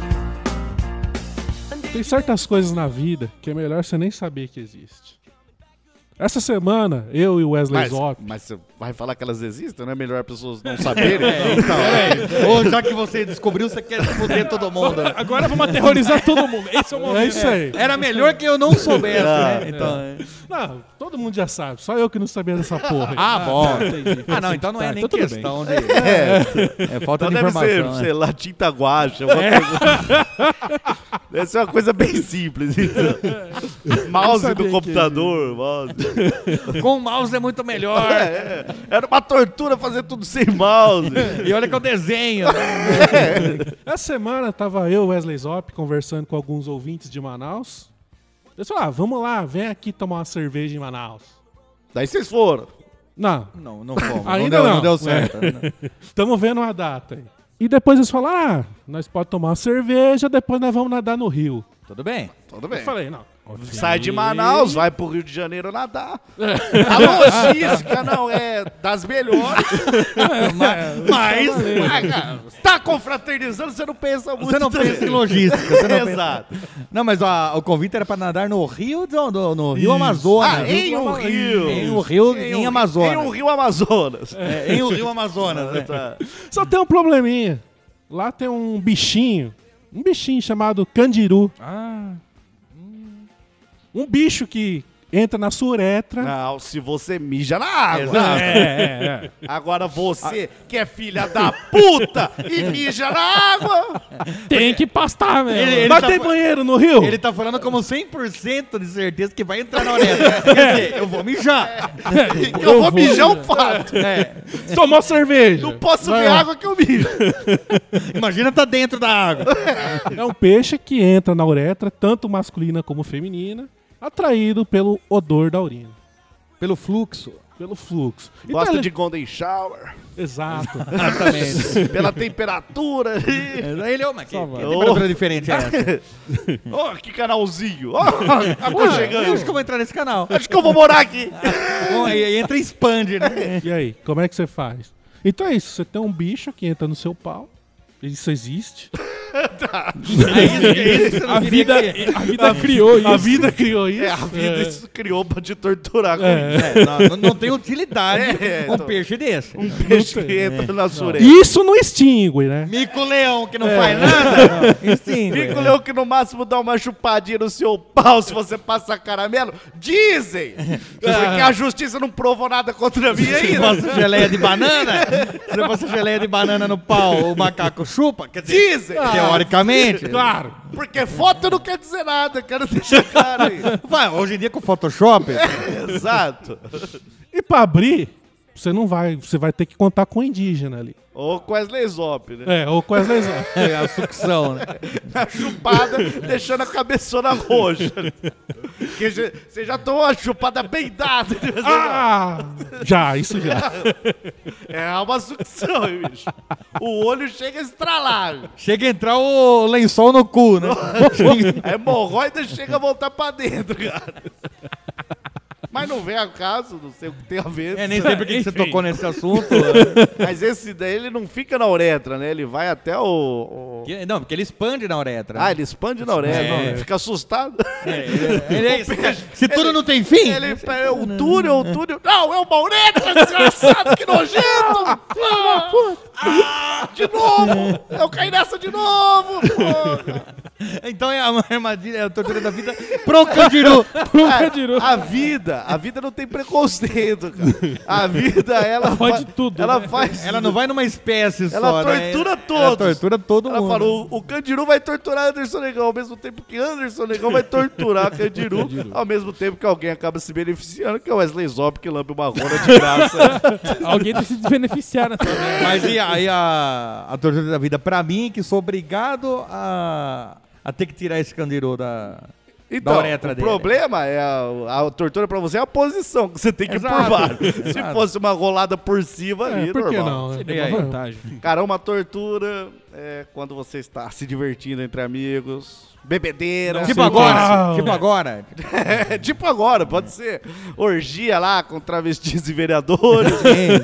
Tem certas coisas na vida que é melhor você nem saber que existe. Essa semana, eu e o Wesley Mas, Zop... mas você vai falar que elas existem, não é melhor as pessoas não saberem? É, então, ou já que você descobriu, você quer foder todo mundo. Né? Agora vamos aterrorizar todo mundo. Esse é o momento. É isso aí. Era melhor que eu não soubesse, Ah, né? Então, é. Não, todo mundo já sabe. Só eu que não sabia dessa porra. aí. Ah, bom. entendi. Ah, não, então não é Tá, nem então tudo questão de... É. É falta Então de deve informação. ser, né? sei lá, tinta guache. alguma coisa. Deve ser uma coisa bem simples. Então. Mouse sabia do que computador. Mouse. Com o mouse é muito melhor. É, era uma tortura fazer tudo sem mouse. E olha que eu desenho. Essa semana tava eu, Wesley Zop, conversando com alguns ouvintes de Manaus. Eu falei, ah, vamos lá, vem aqui tomar uma cerveja em Manaus. Daí vocês foram. Não, Não, não fomos. ainda não, deu, não. não deu certo. Estamos vendo uma data aí. E depois eles falaram, ah, nós podemos tomar uma cerveja, depois nós vamos nadar no rio. Tudo bem. Tudo bem. Eu falei, não. Sai de Manaus, vai pro Rio de Janeiro nadar. A logística não é das melhores. Mas, mas, cara, tá confraternizando, você não pensa muito. Você não também. pensa em logística. Você não Exato. pensa... Não, mas a- o convite era pra nadar no rio, do, do- no rio Amazonas. Ah, em um rio. Em um rio em, um- Amazonas. Em um rio Amazonas. É, em um rio Amazonas. né? Tá. Só tem um probleminha. Lá tem um bichinho, um bichinho chamado candiru. Ah, Um bicho que entra na sua uretra. Não, se você mija na água. É, é, é. Agora você, que é filha da puta e mija na água. tem que pastar, velho. Ele- ele Mas tá tem fa- banheiro no rio? Ele tá falando como cem por cento de certeza que vai entrar na orelha. Quer dizer, eu vou mijar. Eu, vou mijar um fato. É. Tomou cerveja. Não posso Vai ver lá. água que eu mijo. Imagina tá dentro da água. É um peixe que entra na uretra, tanto masculina como feminina, atraído pelo odor da urina, Pelo fluxo. pelo fluxo. Então Gosta ele- de golden shower. Exato. Exatamente. Pela temperatura. Aí ele, ô, mas que, que vai. temperatura diferente é essa? Ó, que canalzinho. Ó, aconchegando. Eu acho que eu vou entrar nesse canal. Acho que eu vou morar aqui. Bom, aí, aí entra e expande, né? E aí, como é que você faz? Então é isso, você tem um bicho que entra no seu pau, isso existe, A vida, a vida criou isso. A vida criou isso. É, a vida É. isso criou pra te torturar com É. isso. É, não, não tem utilidade É, um então. peixe desse. Um peixe que entra na sureta. Isso não extingue, né? Mico-leão que não É. faz nada. Extingue. Fica o leão que no máximo dá uma chupadinha no seu pau se você passar caramelo. Dizem! Porque a justiça não provou nada contra mim Se ainda. fosse geleia de banana, se fosse geleia de banana no pau, o macaco chupa, quer dizer, Dizem! teoricamente. Claro. Porque foto não quer dizer nada, quero deixar claro aí. Vai, hoje em dia com Photoshop, Exato. E pra abrir, você não vai, você vai ter que contar com o indígena ali. Ou com Wesley Zop, né? É, ou com as lesões. é a sucção, né? A chupada, deixando a cabeçona roxa. Porque já- você já tomou uma chupada bem dada. Ah! Já, isso já. É uma sucção, hein, bicho? O olho chega a estralar. Chega a entrar o lençol no cu, né? A hemorroida chega a voltar pra dentro, cara. Mas não vem a caso, não sei o que tem a ver. É, nem sei por que que você Enfim. tocou nesse assunto. Mas esse daí, ele não fica na uretra, né? Ele vai até o... o- Que- Não, porque ele expande na uretra. Ah, ele expande na uretra. É. Ele fica assustado. Ele é- se tudo Ele- não tem fim, Ele, é o túnel, o túnel... Não, é uma uretra, desgraçado, que nojento! Ah, de novo! Eu caí nessa de novo! Porra. então é a armadilha, é a tortura da vida pro Candiru. É, a vida, a vida não tem preconceito, cara. A vida, ela Pode fa- tudo, Ela né? faz... Ela não vai numa espécie Ela só, né? tortura Ela todos. tortura todo Ela mundo. falou, o, o Candiru vai torturar Anderson Negão, ao mesmo tempo que Anderson Negão vai torturar Candiru, ao mesmo tempo que alguém acaba se beneficiando, que é o Wesley Zop, que lambe uma rona de graça. Alguém tem que se beneficiar né, também. Mas e aí a, a tortura da vida pra mim, que sou obrigado a, a ter que tirar esse Candiru da, Então, da uretra o dele. problema é a, a tortura pra você é a posição que você tem que ir por Exato. baixo. Se Exato. fosse uma rolada por cima ali, É, por que normal. não? né? Seria E uma aí? vantagem. Cara, uma tortura é quando você está se divertindo entre amigos, bebedeira. Tipo Não, agora, Uau. tipo agora. É, tipo agora, pode ser. Orgia lá com travestis e vereadores.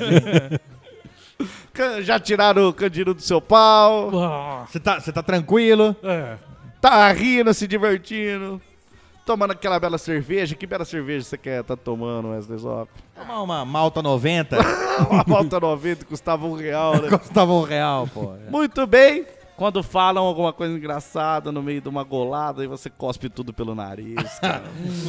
Can- Já tiraram o Candiru do seu pau. Ah, Você tá, você tá tranquilo? é. Tá rindo, se divertindo. Tomando aquela bela cerveja. Que bela cerveja você quer tá tomando, Wesley Zop? Tomar uma Malta noventa, Uma Malta noventa custava um real, né? custava um real, pô. Muito bem. Quando falam alguma coisa engraçada no meio de uma golada, aí você cospe tudo pelo nariz, cara.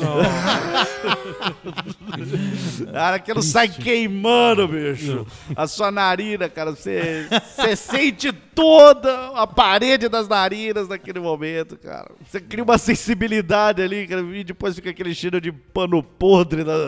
Cara, aquilo sai queimando, bicho. A sua narina, cara, você, você sente toda a parede das narinas naquele momento, cara. Você cria uma sensibilidade ali, cara, e depois fica aquele cheiro de pano podre na-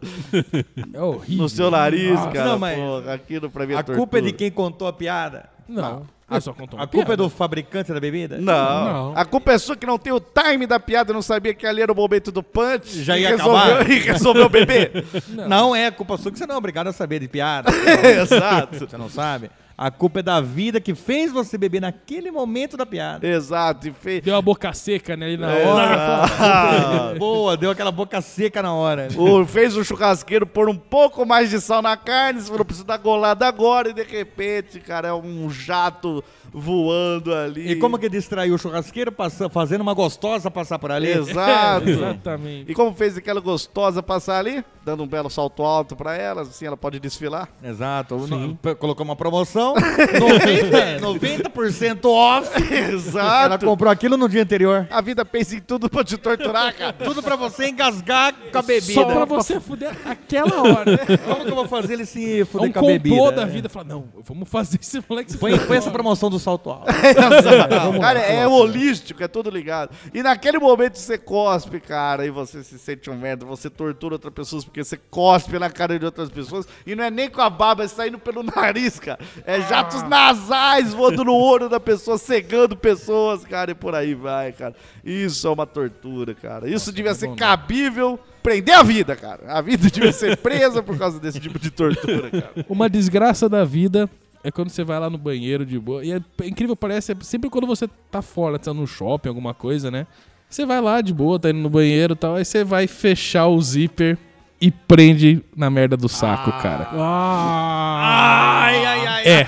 É horrível. no seu nariz, Nossa, cara. não, mas Porra, aquilo pra mim é A culpa é de tortura. quem contou a piada? Não. Eu só contou uma A culpa piada. é do fabricante da bebida? Não. Não. A culpa é sua que não tem o time da piada, não sabia que ali era o momento do punch. Já e ia resolveu, acabar. E resolveu beber. Não. é culpa sua que você não é obrigado a saber de piada. Exato. Você não sabe? A culpa é da vida que fez você beber naquele momento da piada. Exato. E fez... Deu a boca seca né, ali na hora. Ah, Boa, deu aquela boca seca na hora. o, fez o churrasqueiro pôr um pouco mais de sal na carne, você falou, precisa dar golada agora, e de repente, cara, é um jato voando ali. E como que distraiu o churrasqueiro passa- fazendo uma gostosa passar por ali? Exato. Exatamente. E como fez aquela gostosa passar ali, dando um belo salto alto pra ela, assim ela pode desfilar. Exato. No- p- colocou uma promoção, noventa, noventa por cento off. Ela Exato. comprou aquilo no dia anterior. A vida pensa em tudo pra te torturar, cara. Tudo pra você engasgar com a bebida. Só pra você fuder aquela hora. Como que eu vou fazer ele se É fuder um com a bebida? complô da vida. Falar, não, vamos fazer esse moleque se Põe, fuder. põe essa promoção do salto alto. Exato. Cara, é holístico, é tudo ligado. E naquele momento você cospe, cara, e você se sente um merda, você tortura outras pessoas porque você cospe na cara de outras pessoas. E não é nem com a baba, é saindo pelo nariz, cara. É jatos nasais voando no olho da pessoa, cegando pessoas, cara, e por aí vai, cara. Isso é uma tortura, cara. Isso devia ser cabível prender a vida, cara. A vida devia ser presa por causa desse tipo de tortura, cara. Uma desgraça da vida é quando você vai lá no banheiro de boa. E é incrível, parece, é sempre quando você tá fora, tá no shopping, alguma coisa, né? Você vai lá de boa, tá indo no banheiro e tal, aí você vai fechar o zíper e prende na merda do saco, cara. Ah, Ai, ai, ai. É.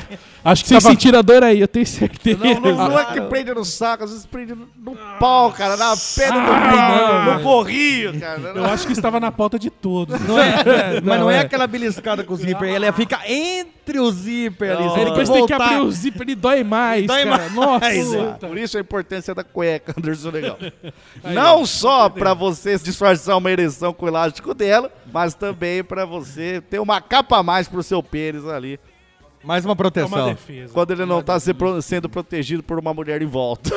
Acho que Vocês tava... sentiram a dor aí, eu tenho certeza. Não, não, não é que prende no saco, às vezes prende no, no pau, cara, na pedra do Ai, não, no velho. gorrinho, cara. Eu acho que estava na pauta de todos. Não é, mas não é é. aquela beliscada com o zíper, ela fica entre o zíper ali. Não, Você Aí tem que depois tem que voltar. abrir o zíper e dói mais, Dói cara. mais. Nossa. Exato. Por isso a importância da cueca, Anderson Legal. Não só pra você disfarçar uma ereção com o elástico dela, mas também pra você ter uma capa a mais pro seu pênis ali. Mais uma É uma proteção. defesa. Quando ele não tá se pro- sendo protegido por uma mulher em volta.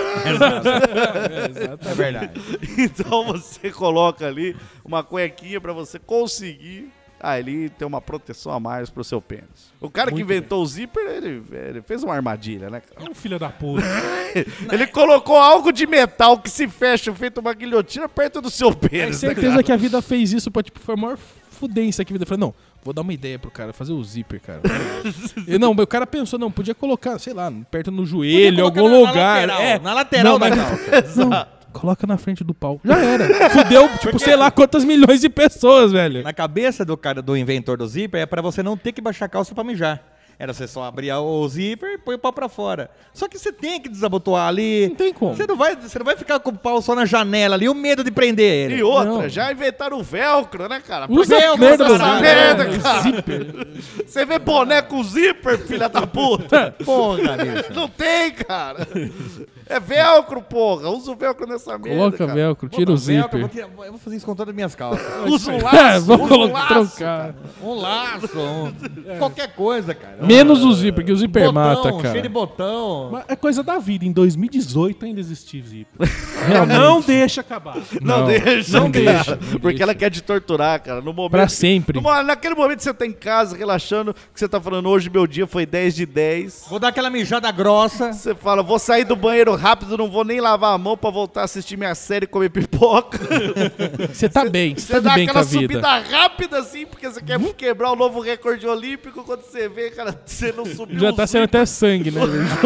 É verdade. Então você coloca ali uma cuequinha pra você conseguir ali ter uma proteção a mais pro seu pênis. O cara que Muito inventou o zíper, ele, ele fez uma armadilha, né, cara? É um filho da puta. Ele colocou algo de metal que se fecha, feito uma guilhotina, perto do seu Tenho pênis. né, certeza cara? que a vida fez isso pra, tipo, foi a maior fudência que a vida. Eu falei, não, vou dar uma ideia pro cara, fazer o zíper, cara. E não, o cara pensou, não, podia colocar, sei lá, perto no joelho, em algum colocar na- na lugar. lateral, é. na lateral não, da mas- calça. não, coloca na frente do pau. Já era. Fudeu, tipo, sei lá quantas milhões de pessoas, velho. Na cabeça do cara, do inventor do zíper, é pra você não ter que baixar a calça pra mijar. Era você só abrir o zíper e põe o pau pra fora. Só que você tem que desabotoar ali. Não tem como. Você não vai, você não vai ficar com o pau só na janela ali, o medo de prender ele. E outra, Não. já inventaram o velcro, né, cara? Usa Por que a merda usa do essa zíper. merda, É, cara? zíper. Você vê boné com zíper, filha da puta? Porra, bicho. Não tem, cara. É velcro, porra. Usa o velcro nessa merda, Coloca cara. velcro, tira o Velcro, eu, zíper. vou tirar- eu vou fazer isso com todas as minhas calças. Usa um É, laço. vou usa um colocar, laço, trocar. Um laço, um- qualquer coisa, cara. Menos o zíper, que o zíper botão, mata, cheio de cara. botão. Mas é coisa da vida. Em dois mil e dezoito ainda existia zíper. Realmente. Não deixa acabar. Não, Não, deixa, não cara. deixa, não Porque deixa. ela quer te torturar, cara. No momento. Pra sempre. No mo- naquele momento que você tá em casa, relaxando, que você tá falando, hoje meu dia foi dez de dez. Vou dar aquela mijada grossa. Você fala, vou sair do banheiro rápido, não vou nem lavar a mão pra voltar a assistir minha série e comer pipoca. Você tá bem, você Você tá dá de bem com aquela a vida. subida rápida assim, porque você quer quebrar o novo recorde olímpico. Quando você vê, cara, você não subiu Já um tá saindo até sangue, né?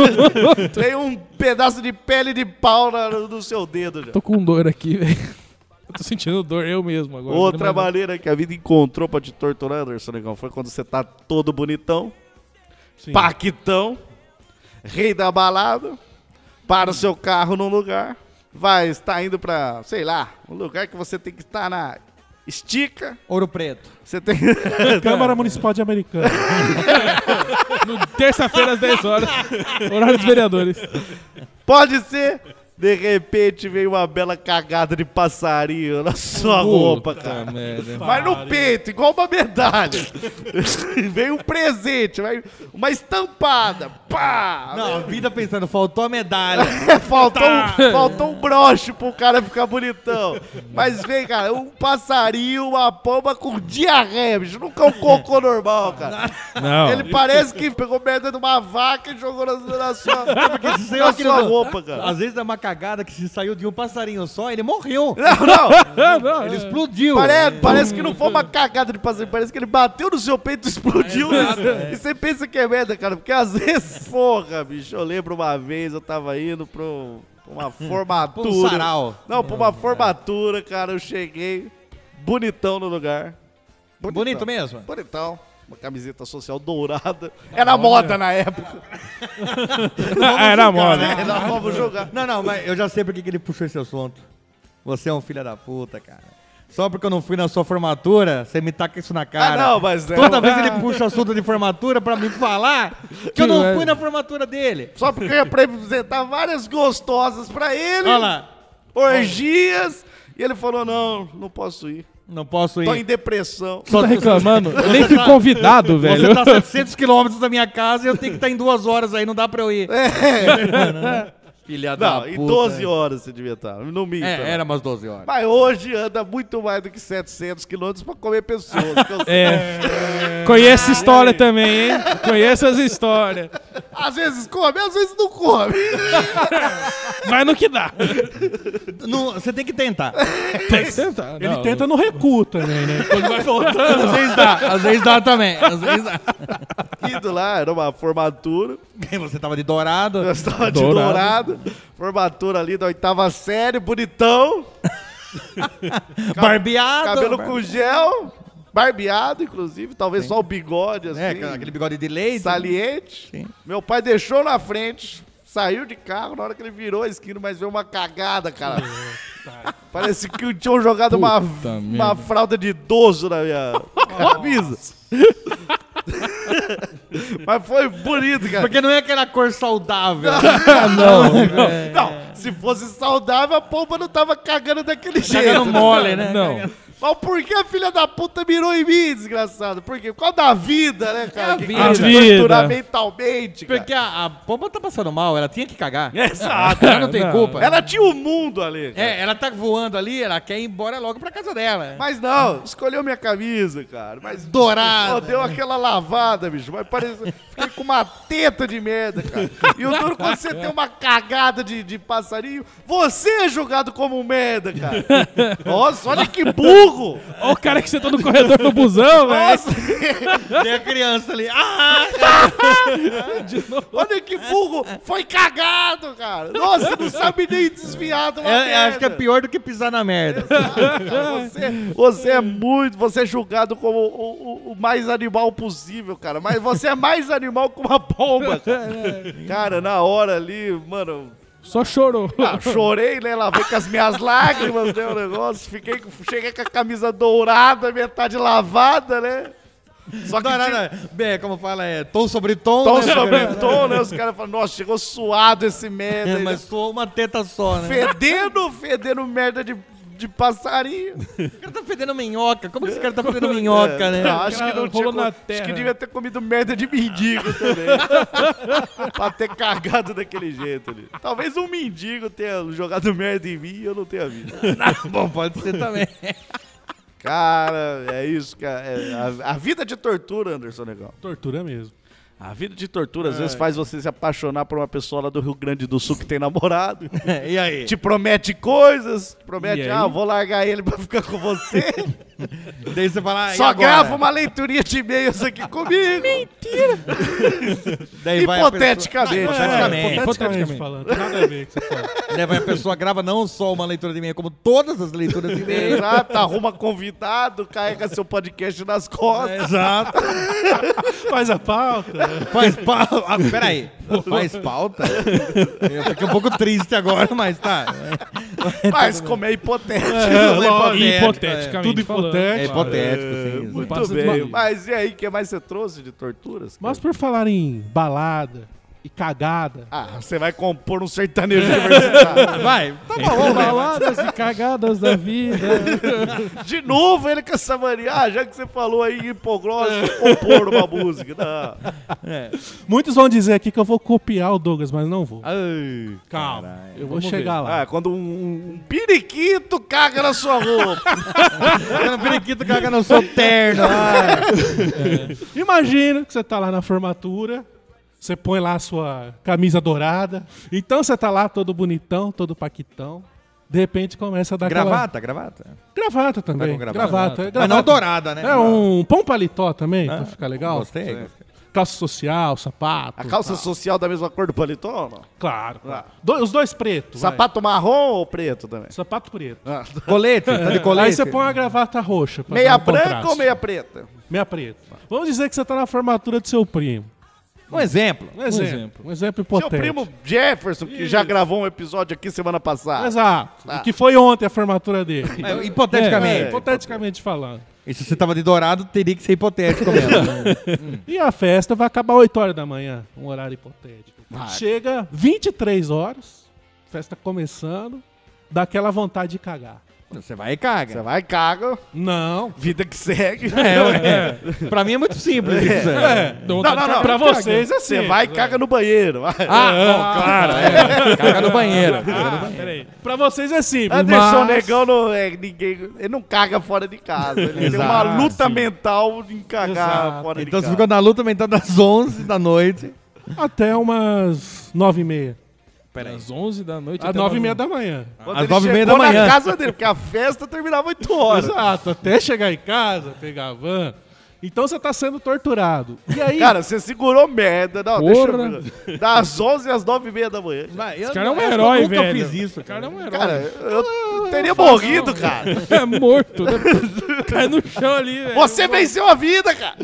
Tem um pedaço de pele de pau na- no seu dedo já. Tô com dor aqui, velho. Eu tô sentindo dor eu mesmo agora. Outra Mas- maneira que a vida encontrou pra te torturar, Anderson Negão, foi quando você tá todo bonitão, Sim. paquitão, rei da balada, para o seu carro num lugar, vai estar indo pra, sei lá, um lugar que você tem que estar na estica, Ouro Preto. você tem... Câmara Municipal de Americana. No- Terça-feira às dez horas. Horário dos vereadores. Pode ser... De repente vem uma bela cagada de passarinho na sua roupa, Puta cara. merda. Mas no peito, igual uma medalha. Vem um presente, vai uma estampada. Pá! Não, a vida pensando, faltou a medalha. faltou, um, faltou um broche pro cara ficar bonitão. Mas vem, cara, um passarinho, uma pomba com diarreia, bicho. Nunca é um cocô normal, cara. Não. Ele parece que pegou merda de uma vaca e jogou na, na sua, Porque se saiu na aquele sua do- roupa, cara. Às vezes dá uma cagada que se saiu de um passarinho só, ele morreu. Não, não. Não, Ele explodiu. Parece, parece que não foi uma cagada de passarinho, parece que ele bateu no seu peito e explodiu. É, e você pensa que é merda, cara, porque às vezes, porra, bicho, eu lembro uma vez, eu tava indo pro, pra uma formatura. Um sarau. Não, pra uma formatura, cara, eu cheguei bonitão no lugar. Bonitão. Bonito mesmo? Bonitão. Uma camiseta social dourada. Era moda na época. Era moda. É, nós vamos jogar. Não, não, mas eu já sei porque que ele puxou esse assunto. Você é um filho da puta, cara. Só porque eu não fui na sua formatura, você me taca isso na cara. Ah, não, mas... é, Toda vez ele puxa assunto de formatura pra me falar que eu não Que fui merda. na formatura dele. Só porque eu ia apresentar várias gostosas pra ele. Olha lá. Orgias. E ele falou, não, não posso ir. Não posso ir. Tô em depressão. Você tá reclamando? Eu nem fui convidado, velho. Você tá a setecentos quilômetros da minha casa e eu tenho que estar em duas horas aí, não dá pra eu ir. Filha da Não, puta. em doze horas você devia estar. No mínimo. É, era umas doze horas. Mas hoje anda muito mais do que setecentos quilômetros pra comer pessoas. que eu sei. É. Conhece história também, hein? Conhece as histórias. Às vezes come, às vezes não come. Vai no que dá. Não, você tem que tentar. Tem que tentar. Ele Não, tenta no recuo também, né? Quando vai voltando. Às vezes dá, às vezes dá também. Às vezes dá. Indo lá, era uma formatura. Você tava de dourado. Eu estava de Dourado. dourado. Formatura ali da oitava série, bonitão. Barbeado. Cabelo com gel. barbeado, inclusive, talvez Sim. só o bigode, assim. É, aquele bigode de leite. Saliente. Sim. Meu pai deixou na frente, saiu de carro, na hora que ele virou a esquina, mas veio uma cagada, cara. Parece que tinham jogado uma, Puta uma merda. fralda de idoso na minha camisa. Mas foi bonito, cara. Porque não é aquela cor saudável. não, não, não. Se fosse saudável, a pomba não tava cagando daquele jeito. Cagando mole, né? Não. Mas por que a filha da puta mirou em mim, desgraçado? Por quê? Por causa da vida, né, cara? É a que vida. quer te A vida. torturar mentalmente, cara. Porque a, a pomba tá passando mal, ela tinha que cagar. Exato. Ela não tem Não. culpa. Ela tinha o mundo ali, cara. É, ela tá voando ali, ela quer ir embora logo pra casa dela. Mas não, escolheu minha camisa, cara. Mas Dourada. Pô, deu aquela lavada, bicho. Mas parece... Fiquei com uma teta de merda, cara. E o duro, quando você tem uma cagada de, de passarinho, você é julgado como um merda, cara. Nossa, olha que burro. Olha o cara que sentou no corredor do busão, velho. Nossa. Tem a criança ali. Ah! Olha que burro. Foi cagado, cara. Nossa, não sabe nem desviar de uma É, merda. acho que é pior do que pisar na merda. Você, você é muito... Você é julgado como o, o- o mais animal possível, cara. Mas você é mais animal que uma pomba, cara. Cara, na hora ali, mano... Só chorou. Ah, chorei, né? Lavei com as minhas lágrimas, né? O negócio. Fiquei, com- cheguei com a camisa dourada, metade lavada, né? Só que Não, não, tinha- não. Bem, como fala, é tom sobre tom. tom né? sobre tom, né? Os caras falam, nossa, chegou suado esse merda. É, aí, mas sou uma teta só, né? Fedendo, fedendo merda de, de passarinho. O cara tá fedendo minhoca. Como que esse cara tá fedendo minhoca, né? Não, acho que não Rolou tinha. na co- terra. Acho que devia ter comido merda de mendigo também. Pra ter cagado daquele jeito ali. Talvez um mendigo tenha jogado merda em mim e eu não tenha visto. Bom, pode ser também. Cara, é isso, cara. É a, a vida de tortura, Anderson Negão. Tortura mesmo. A vida de tortura às vezes faz você se apaixonar por uma pessoa lá do Rio Grande do Sul que tem namorado. E aí? Te promete coisas, promete, E aí? ah, vou largar ele pra ficar com você. Daí você fala, ah, e Só agora? grava uma leiturinha de e-mails aqui comigo. Mentira! Daí vai a Hipoteticamente. pessoa- né? Hipoteticamente. Hipoteticamente falando. Tem nada a ver com o que você fala. Daí vai a pessoa grava não só uma leitura de e-mail, como todas as leituras de e-mail. Exato, arruma convidado, carrega seu podcast nas costas. Exato. Faz a pauta. Faz pauta. Ah, peraí. Faz pauta? Eu fiquei um pouco triste agora, mas tá. Mas como é hipotético. É, né? lógico. Hipoteticamente Tudo falando. hipotético. É hipotético, sim. Muito Passa de bem. uma- Mas e aí, o que mais você trouxe de torturas? cara? Mas por falar em balada e cagada, Ah, você vai compor um sertanejo universitário. Vai. Tá bom, Entre vamos lá. baladas e cagadas da vida. De novo ele com essa mania. Ah, já que você falou aí em hipoglose, vou compor uma música. Não. muitos vão dizer aqui que eu vou copiar o Douglas, mas não vou. Ai, Calma, eu vou vamos chegar lá. Ah, quando um, um periquito caga na sua roupa. o periquito caga no seu terno. Ah. Imagina que você tá lá na formatura, você põe lá a sua camisa dourada, então você tá lá todo bonitão, todo paquitão, de repente começa a dar aquela... Gravata, gravata. Gravata Tá também, com gravata. gravata. é Mas gravata. não dourada, né? É um pão paletó também, pra ficar legal. Gostei. gostei. Calça social, sapato. A calça social da mesma cor do paletó ou não? Claro. claro. Ah. Do- os dois pretos. vai. Sapato marrom ou preto também? Sapato preto. Ah. Colete, tá de colete. Aí você põe uma gravata roxa. pra Meia dar um branca contraste. ou meia preta? Meia preta. Vamos dizer que você tá na formatura do seu primo. Um exemplo. Um exemplo. exemplo. Um exemplo Seu hipotético. primo Jefferson, que já gravou um episódio aqui semana passada. Exato. Ah. Que foi ontem a formatura dele. É, hipoteticamente. É, hipoteticamente falando. E se você tava de dourado, teria que ser hipotético mesmo. E a festa vai acabar oito horas da manhã, um horário hipotético. Chega vinte e três horas, festa começando, dá aquela vontade de cagar. Você vai e caga. Você vai, caga, Não. vida que segue. É, ué. Pra mim é muito simples isso. É. Não, não, não. Pra vocês é Você assim. vai e caga no banheiro. Vai. Ah, bom, claro. É. Caga no banheiro. Caga no Ah, banheiro. peraí. Pra vocês é simples. Anderson mas... Negão não é ninguém. Ele não caga fora de casa. Ele tem Exato, uma luta sim. mental em cagar Exato. fora de Então casa. você ficou na luta mental das onze da noite. Até umas nove e meia. Às onze da noite Às até nove e nove- meia da manhã. Quando Às ele nove e meia chegou da manhã. na casa dele, porque a festa terminava oito horas. Exato. Até chegar em casa, pegar a van. Então você tá sendo torturado. E aí... Cara, você segurou merda. Não, Porra. deixa eu ver. Das onze às nove e meia da manhã. Vai, Esse eu cara é um não- eu herói, nunca velho. fiz isso, Esse cara é um herói. Cara, eu teria morrido, cara. É morto, né? Cai no chão ali, velho. Você venceu a vida, cara.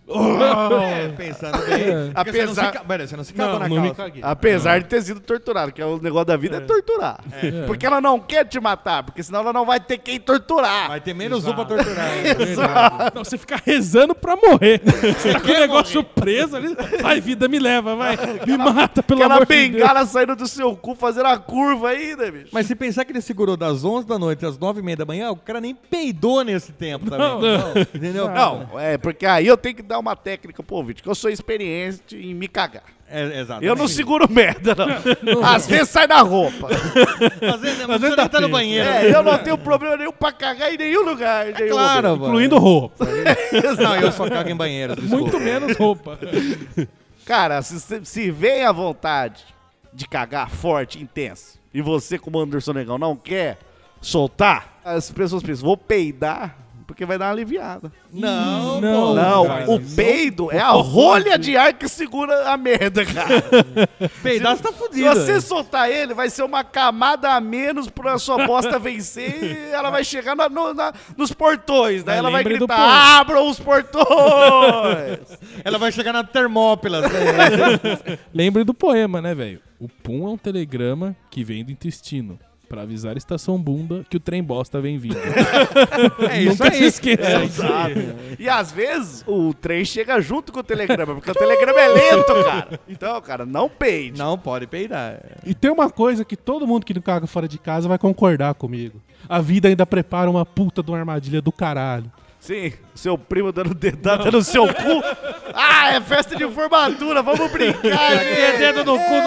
É, pensando bem. Apesar- Porque Você não se, ca- pera, você não se cagou Não, na não me calça. caguei. Apesar de ter sido torturado, que é o negócio da vida é, torturar. Porque ela não quer te matar, porque senão ela não vai ter quem torturar. Vai ter menos um pra torturar. Não, você fica rezando pra morrer. Você tá com o negócio preso ali. Vai, vida, me leva, vai. Me mata, pelo Aquela amor de Deus. bengala saindo do seu cu, fazendo a curva ainda, bicho. Mas se pensar que ele segurou das onze da noite às nove e meia da manhã, o cara nem peidou nesse tempo também. Não, Não, entendeu? Não, é porque aí eu tenho que dar uma técnica pro ouvinte, que eu sou experiente em me cagar. É, exato. Eu não seguro merda, não. Às vezes sai da roupa. Às vezes, Às mas vezes você dá nem tá no tempo. banheiro. É, eu não tenho problema nenhum pra cagar em nenhum lugar. Em nenhum Claro, momento. mano. Incluindo roupa. Não, eu só cago em banheiro. desculpa. Muito menos roupa. Cara, se, se vem a vontade de cagar forte, intenso, e você, como Anderson Negão, não quer soltar, as pessoas pensam, vou peidar, porque vai dar uma aliviada. Não, Não, pô. Não, cara, o peido é a rolha de ar que segura a merda, cara. Peidar você tá Se fudido. você soltar ele, vai ser uma camada a menos pra sua bosta vencer e ela vai chegar na- no- na- nos portões. Daí Mas ela vai lembre do gritar, ponto. abram os portões! Ela vai chegar na Termópilas. né? Lembre do poema, né, velho? O pum é um telegrama que vem do intestino. Pra avisar a estação bunda que o trem bosta vem vindo. É isso Nunca se aí. esqueça. Exato. E às vezes o trem chega junto com o telegrama, porque o telegrama é lento, cara. Então, cara, não peide. Não pode peidar. E tem uma coisa que todo mundo que não caga fora de casa vai concordar comigo. A vida ainda prepara uma puta de uma armadilha do caralho. Sim, seu primo dando dedada no seu cu. Ah, é festa de formatura, vamos brincar, gente. dedo no cu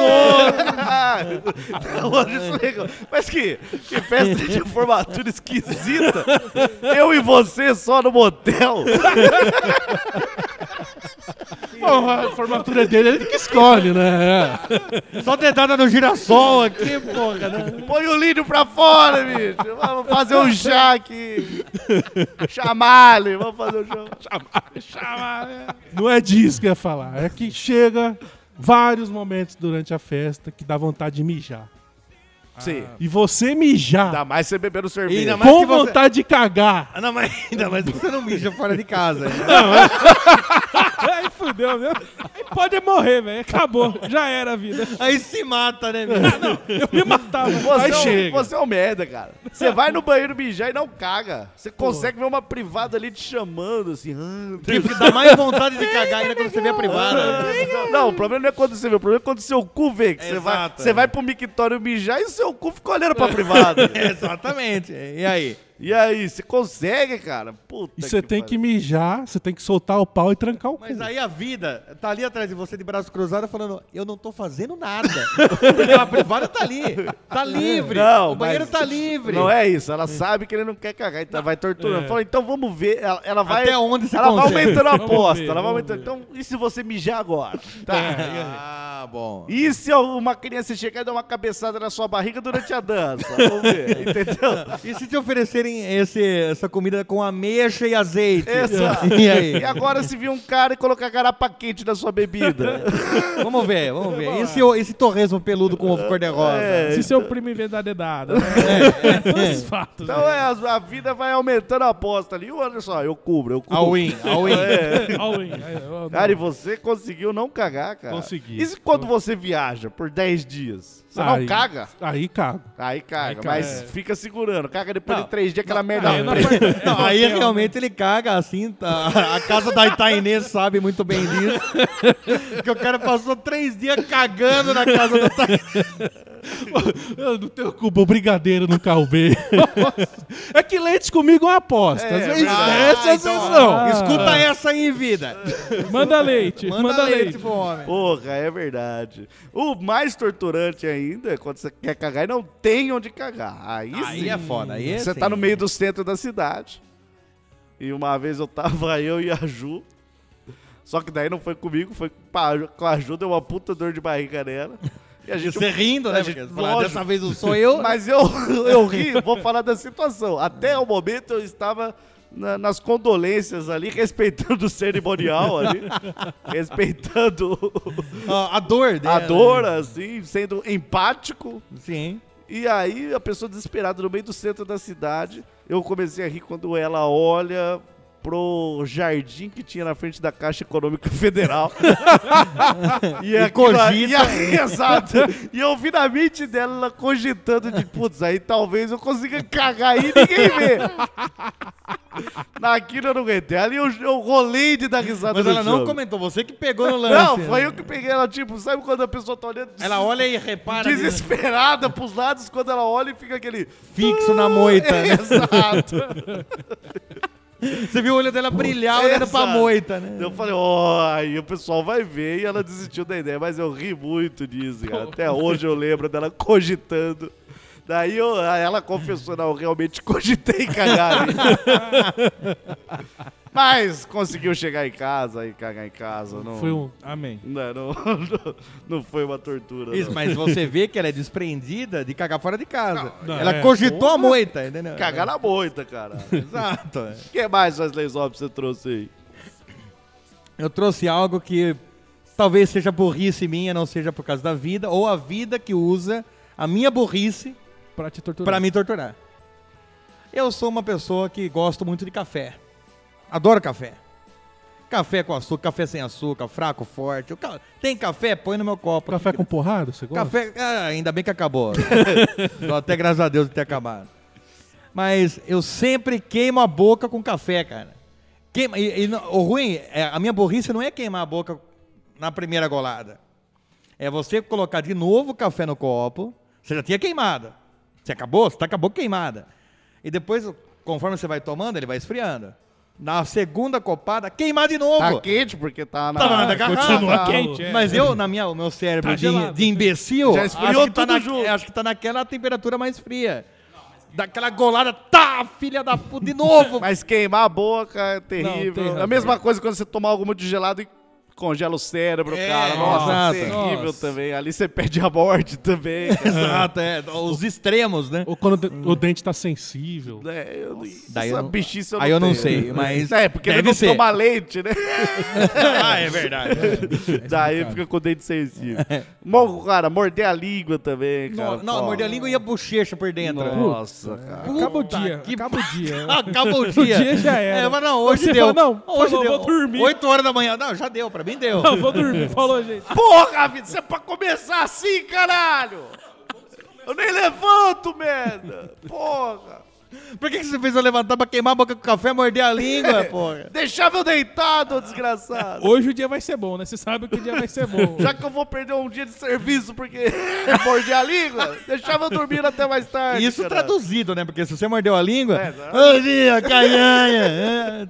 do outro. Hoje isso é legal. Mas que, que festa de formatura esquisita. Eu e você só no motel. Porra, a formatura dele ele que escolhe, né? Só dedada no girassol aqui, porra. Né? Põe o lírio pra fora, bicho. Vamos fazer um chá aqui. Chamale, vamos fazer um chá. Não é disso que eu ia falar. É que chega vários momentos durante a festa que dá vontade de mijar. Sim. E você mijar Ainda mais você bebendo cerveja. Ainda mais com que você- vontade de cagar. Ah, não, mas ainda mais que você não mija fora de casa. Aí fudeu, viu? Aí pode morrer, velho. Acabou. Já era a vida. Aí se mata, né, meu? Eu me matava. Você, Aí é um, chega. você é um merda, cara. Você vai no banheiro mijar e não caga. Você consegue ver uma privada ali te chamando, assim. "Ah, Porque dá mais vontade de cagar ainda quando você vê a privada. Não, o problema não é quando você vê, o problema é quando seu cu vê. Que você vai, Exato, você é. vai pro mictório mijar e o seu cu fica olhando pra privada. Exatamente. E aí? E aí, você consegue, cara? Puta E você tem pariu. que mijar, você tem que soltar o pau e trancar o cu. Mas aí a vida tá ali atrás de você de braço cruzado falando, eu não tô fazendo nada. Porque a privada tá ali. Tá livre. Não, o banheiro mas tá livre. Não é isso, ela sabe que ele não quer cagar, então vai torturando. Fala, então vamos ver, ela, ela vai... Até onde você Ela vai consegue. aumentando a Vamos aposta, ver, ela vai vamos aumentando. Então, e se você mijar agora? Tá. Ah, bom. E se uma criança chegar e dar uma cabeçada na sua barriga durante a dança? Vamos ver, entendeu? E se te oferecerem esse, essa comida com ameixa e azeite? Exato. E aí? E agora se vir um cara e colocar garapa quente na sua bebida? Vamos ver, vamos ver. E se o- esse torresmo peludo com ovo cor-de-rosa? É, Se seu primo inventa dar dedada. Né? É, todos os fatos. Então é, a, a vida vai aumentando a aposta ali. Olha só, eu cubro, eu cubro. All in, all in. É. All in. Aí, ó, Cara, e você conseguiu não cagar, cara? Consegui. E se quando você viaja por dez dias? Você não Aí- caga? Aí cago. Aí caga, Aí caga. mas fica segurando. Caga depois Não, de três dias, aquela merda. Aí, preta. não, Não, aí realmente ele caga assim, tá? A casa da Itainê sabe muito bem disso. Que o cara passou três dias cagando na casa da Itainê. Eu não tenho culpa, o brigadeiro no calbei. É que leite comigo é uma aposta. Às vezes ah, desce, às então, vezes não. Escuta essa aí, vida. Manda leite. Manda, Manda, leite, leite. pro homem. Porra, é verdade. O mais torturante ainda é quando você quer cagar e não tem onde cagar. Aí, Aí sim. é foda, aí é Você sim. tá no meio do centro da cidade. E uma vez eu tava eu e a Ju. Só que daí não foi comigo, foi pra- com a Ju, deu uma puta dor de barriga nela. E a E gente, você rindo, né? a gente- Porque você fala, lógico. dessa vez não sou eu. Mas eu, eu ri, vou falar da situação. Até o momento eu estava na- nas condolências ali, respeitando o cerimonial ali, respeitando a, a dor dela. a dor, assim, sendo empático. Sim. E aí, a pessoa desesperada no meio do centro da cidade, eu comecei a rir quando ela olha pro jardim que tinha na frente da Caixa Econômica Federal. e E aquilo- cogita. E aí, exato. E eu vi na mente dela, ela cogitando de, putz, aí talvez eu consiga cagar aí e ninguém vê. Naquilo eu não aguentei. Ali eu, eu rolei de dar risada Mas no ela não chão. comentou, você que pegou no lance. Não, foi né? eu que peguei ela, tipo, sabe quando a pessoa tá olhando... Ela olha e repara. Desesperada pros lados, quando ela olha e fica aquele... Fixo na moita. né? Exato. Você viu o olho dela brilhar olhando pra Exato. moita, né? Eu falei, ó, aí o pessoal vai ver, e ela desistiu da ideia, mas eu ri muito disso, cara. Até hoje eu lembro dela cogitando. Daí eu, ela confessou, não, eu realmente cogitei cagar ali. Mas conseguiu chegar em casa e cagar em casa. Não, Foi um- Amém. Não, não, não, não foi uma tortura. Isso, não. mas você vê que ela é desprendida de cagar fora de casa. Não, ela é, cogitou porra. a moita, entendeu? Cagar na moita, cara. Exato. é. O que mais, Wesley Zop, você trouxe aí? Eu trouxe algo que talvez seja burrice minha, não seja por causa da vida, ou a vida que usa a minha burrice Pra te torturar. pra me torturar. Eu sou uma pessoa que gosto muito de café. Adoro café. Café com açúcar, café sem açúcar, fraco, forte. O ca- Tem café? Põe no meu copo. Café com porrada, você gosta? Café, ah, ainda bem que acabou. Dou até graças a Deus de ter acabado. Mas eu sempre queimo a boca com café, cara. Queima, e, e não- o ruim, é, a minha burrice não é queimar a boca na primeira golada. É você colocar de novo o café no copo, você já tinha queimado. Você acabou, você tá com a boca queimada. E depois, conforme você vai tomando, ele vai esfriando. Na segunda copada, queimar de novo. Tá quente porque tá na... Tava na garrafa. Continua quente, é. Mas eu, na minha, o meu cérebro Tá de, gelado. de imbecil, Já esfriou acho que, tá tudo na, junto. acho que tá naquela temperatura mais fria. Daquela golada, tá, filha da puta, de novo. Mas queimar a boca é terrível. tem É a razão. mesma coisa quando você tomar algo muito gelado e congela o cérebro, É, cara. Nossa, exato. terrível Nossa. também. Ali você perde a morte também. cara. Exato, é. Os extremos, né? Ou quando o de- o dente tá sensível. É, eu, Daí essa eu não- bichice eu aí eu não tenho. sei, mas É, porque ele deve não ser. toma leite, né? Ah, é verdade. Daí fica com o dente sensível. Mo- Cara, morder a língua também, cara. não, não Pô. morder a língua e a bochecha por dentro. né? Nossa, cara. Acaba o Puta dia, que acaba o dia. Acaba o O dia. dia já era. É, mas não, hoje Você deu. fala, não, hoje falou, deu. vou dormir. oito horas da manhã. Não, já deu, pra mim deu. Não, vou dormir. Falou, gente. Porra, vida, você é pra começar assim, caralho! Eu nem levanto, merda! Porra! Por que que você fez eu levantar pra queimar a boca com café e morder a língua, porra? Deixava eu deitado, ô desgraçado! Hoje o dia vai ser bom, né? Você sabe que o dia vai ser bom. Já que eu vou perder um dia de serviço porque mordi a língua, deixava eu dormir até mais tarde. Isso caralho. traduzido, né? Porque se você mordeu a língua... É, não. Bom dia, canhanha! É.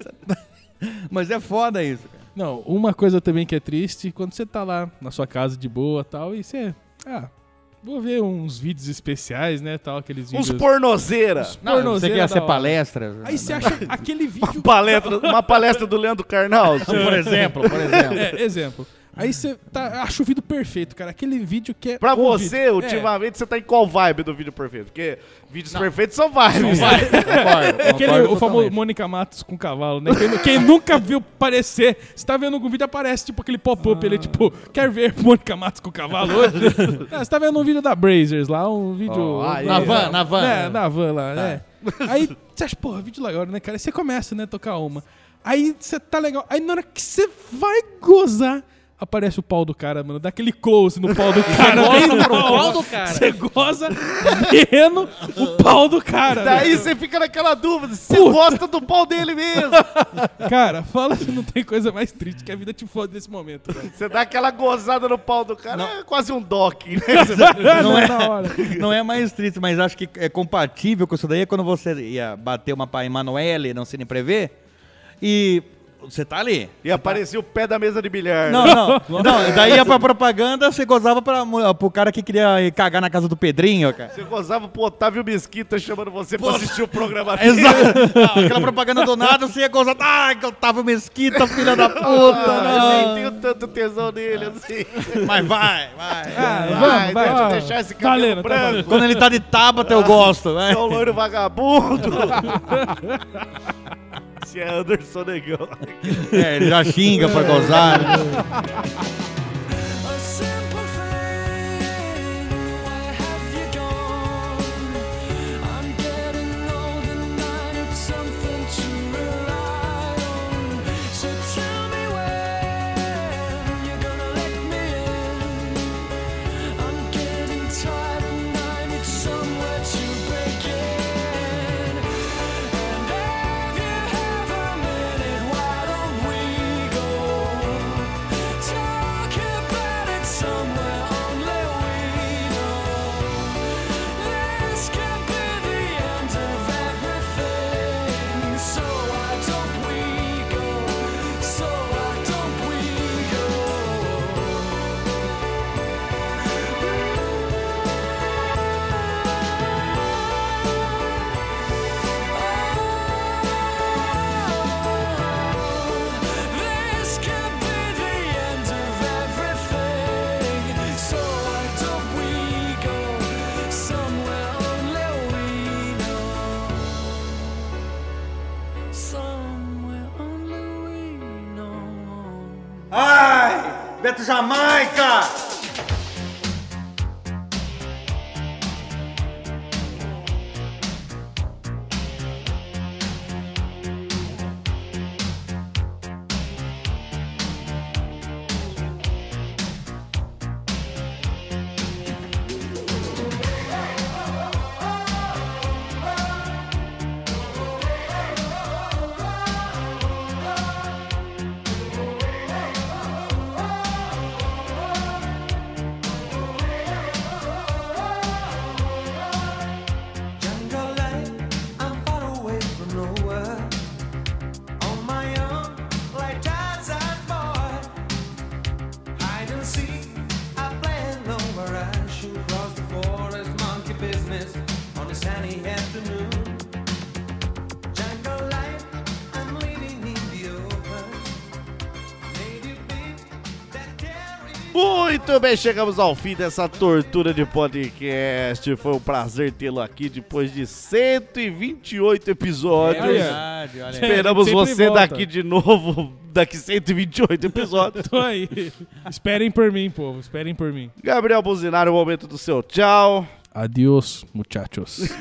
Mas é foda isso, cara. Não, uma coisa também que é triste, quando você tá lá na sua casa de boa e tal, e você... Ah, vou ver uns vídeos especiais, né, tal, aqueles vídeos... Uns pornozeira. Não, você pornozeira quer da ser hora. palestra? Aí você acha aquele vídeo... Palestra, uma palestra do Leandro Carnal. Por exemplo, por exemplo. É, exemplo. Aí você tá... Acha o vídeo perfeito, cara. Aquele vídeo que é... Pra o você, vídeo. ultimamente, você tá em qual vibe do vídeo perfeito? Porque vídeos perfeitos são vibes. Concordo, É aquele, concordo o famoso totalmente. Mônica Matos com cavalo, né? Quem, quem nunca viu parecer, você tá vendo algum vídeo, aparece tipo aquele pop-up, ele tipo, quer ver Mônica Matos com cavalo hoje? Ah, você tá vendo um vídeo da Brazers lá, um vídeo... Oh, aí, Na van, na van. É, na van lá, né? Aí você acha, porra, vídeo legal, né, cara? Aí você começa, né, a tocar uma. Aí você tá legal. Aí na hora que você vai gozar, aparece o pau do cara, mano. Dá aquele close no pau do cara. goza bem pro na hora. pau do cara. Você goza vendo o pau do cara. Daí velho. você fica naquela dúvida, se você Puta. gosta do pau dele mesmo. Cara, fala se não tem coisa mais triste que a vida te fode nesse momento, velho. Você dá aquela gozada no pau do cara, é quase um docking, né? Não é, na hora. não é mais triste, mas acho que é compatível com isso daí. É quando você ia bater uma pra Emanuele, não se nem prever, e você tá ali. E aparecia o pé da mesa de bilhar. Não, não, não. Daí ia pra propaganda, você gozava pra, pro cara que queria ir cagar na casa do Pedrinho, cara. Você gozava pro Otávio Mesquita chamando você pra assistir o programa dele. Exato. Não, aquela propaganda do nada, você ia gozar. Ah, que Otávio Mesquita, filha da puta. Ah, eu não. nem tenho tanto tesão nele assim. Mas vai, vai. Ah, Vai, vamos, vai. deixa eu ó. deixar esse cabelo Valendo, tá branco. valendo. Quando ele tá de Tabata, eu gosto. Vai. É o loiro vagabundo. Esse é Anderson Negão. É, ele já xinga pra gozar, né? A simple thing, where have you gone? I'm getting old and I need something to rely on. So tell me when you're gonna let me in. I'm getting tired and I need somewhere to break in. And if you have a minute, why don't we go talk about it somewhere only we know? This could be the end of everything. So why don't we go? So why don't we This could be the end of everything. So why don't we go somewhere only we know? Somewhere only we know. Ai, Beto Jamaica! Jungle life, I'm far away from nowhere. On my own, like Tarzan boy. Hide and seek, I play alone where I shoot across the forest, monkey business on a sunny afternoon. Jungle life, I'm living in the open. Native beat that carries. Muito bem, chegamos ao fim dessa tortura de podcast. Foi um prazer tê-lo aqui depois de cento e vinte e oito episódios. É verdade, olha aí. Esperamos Sempre você volta. daqui de novo, daqui cento e vinte e oito episódios. Tô aí. Esperem por mim, povo. Esperem por mim. Gabriel Buzinari, o momento do seu tchau. Adiós, muchachos.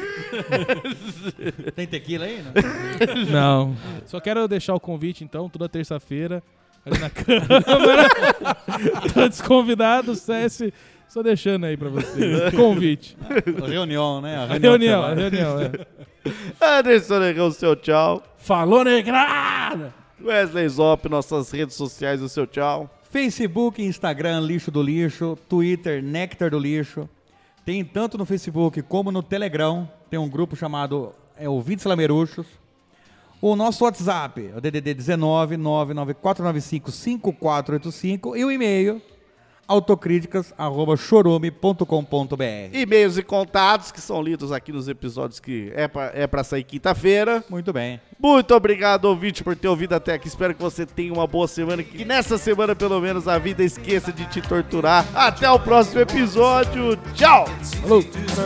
Tem tequila aí, né? Não. Só quero deixar o convite, então, toda terça-feira, ali na Câmara. Todos convidados, C S. Só deixando aí pra vocês. Convite. Reunião, né? A A reunião. reunião, a de reunião, é. Anderson Negão, o seu tchau. Falou, negrada! Wesley Zop, nossas redes sociais, o seu tchau. Facebook, Instagram, Lixo do Lixo, Twitter, Néctar do Lixo. Tem tanto no Facebook como no Telegram. Tem um grupo chamado é, Ouvintes Lameruxos. O nosso WhatsApp é o D D D dezenove, nove nove quatro nove cinco, cinco quatro oito cinco. E o e-mail, autocríticas arroba chorume ponto com ponto b r. E-mails e contatos que são lidos aqui nos episódios que é pra, é pra sair quinta-feira. Muito bem. Muito obrigado, ouvinte, por ter ouvido até aqui. Espero que você tenha uma boa semana. Que nessa semana, pelo menos, a vida esqueça de te torturar. Até o próximo episódio. Tchau! Falou!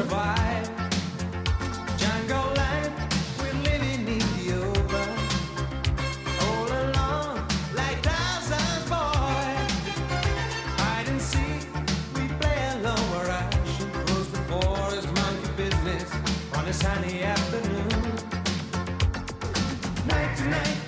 Jungle life, we're living in the open. All alone, like Tarzan's boy. Hide and seek, we play alone where I shoot across the forest, monkey business on a sunny afternoon. Night to night,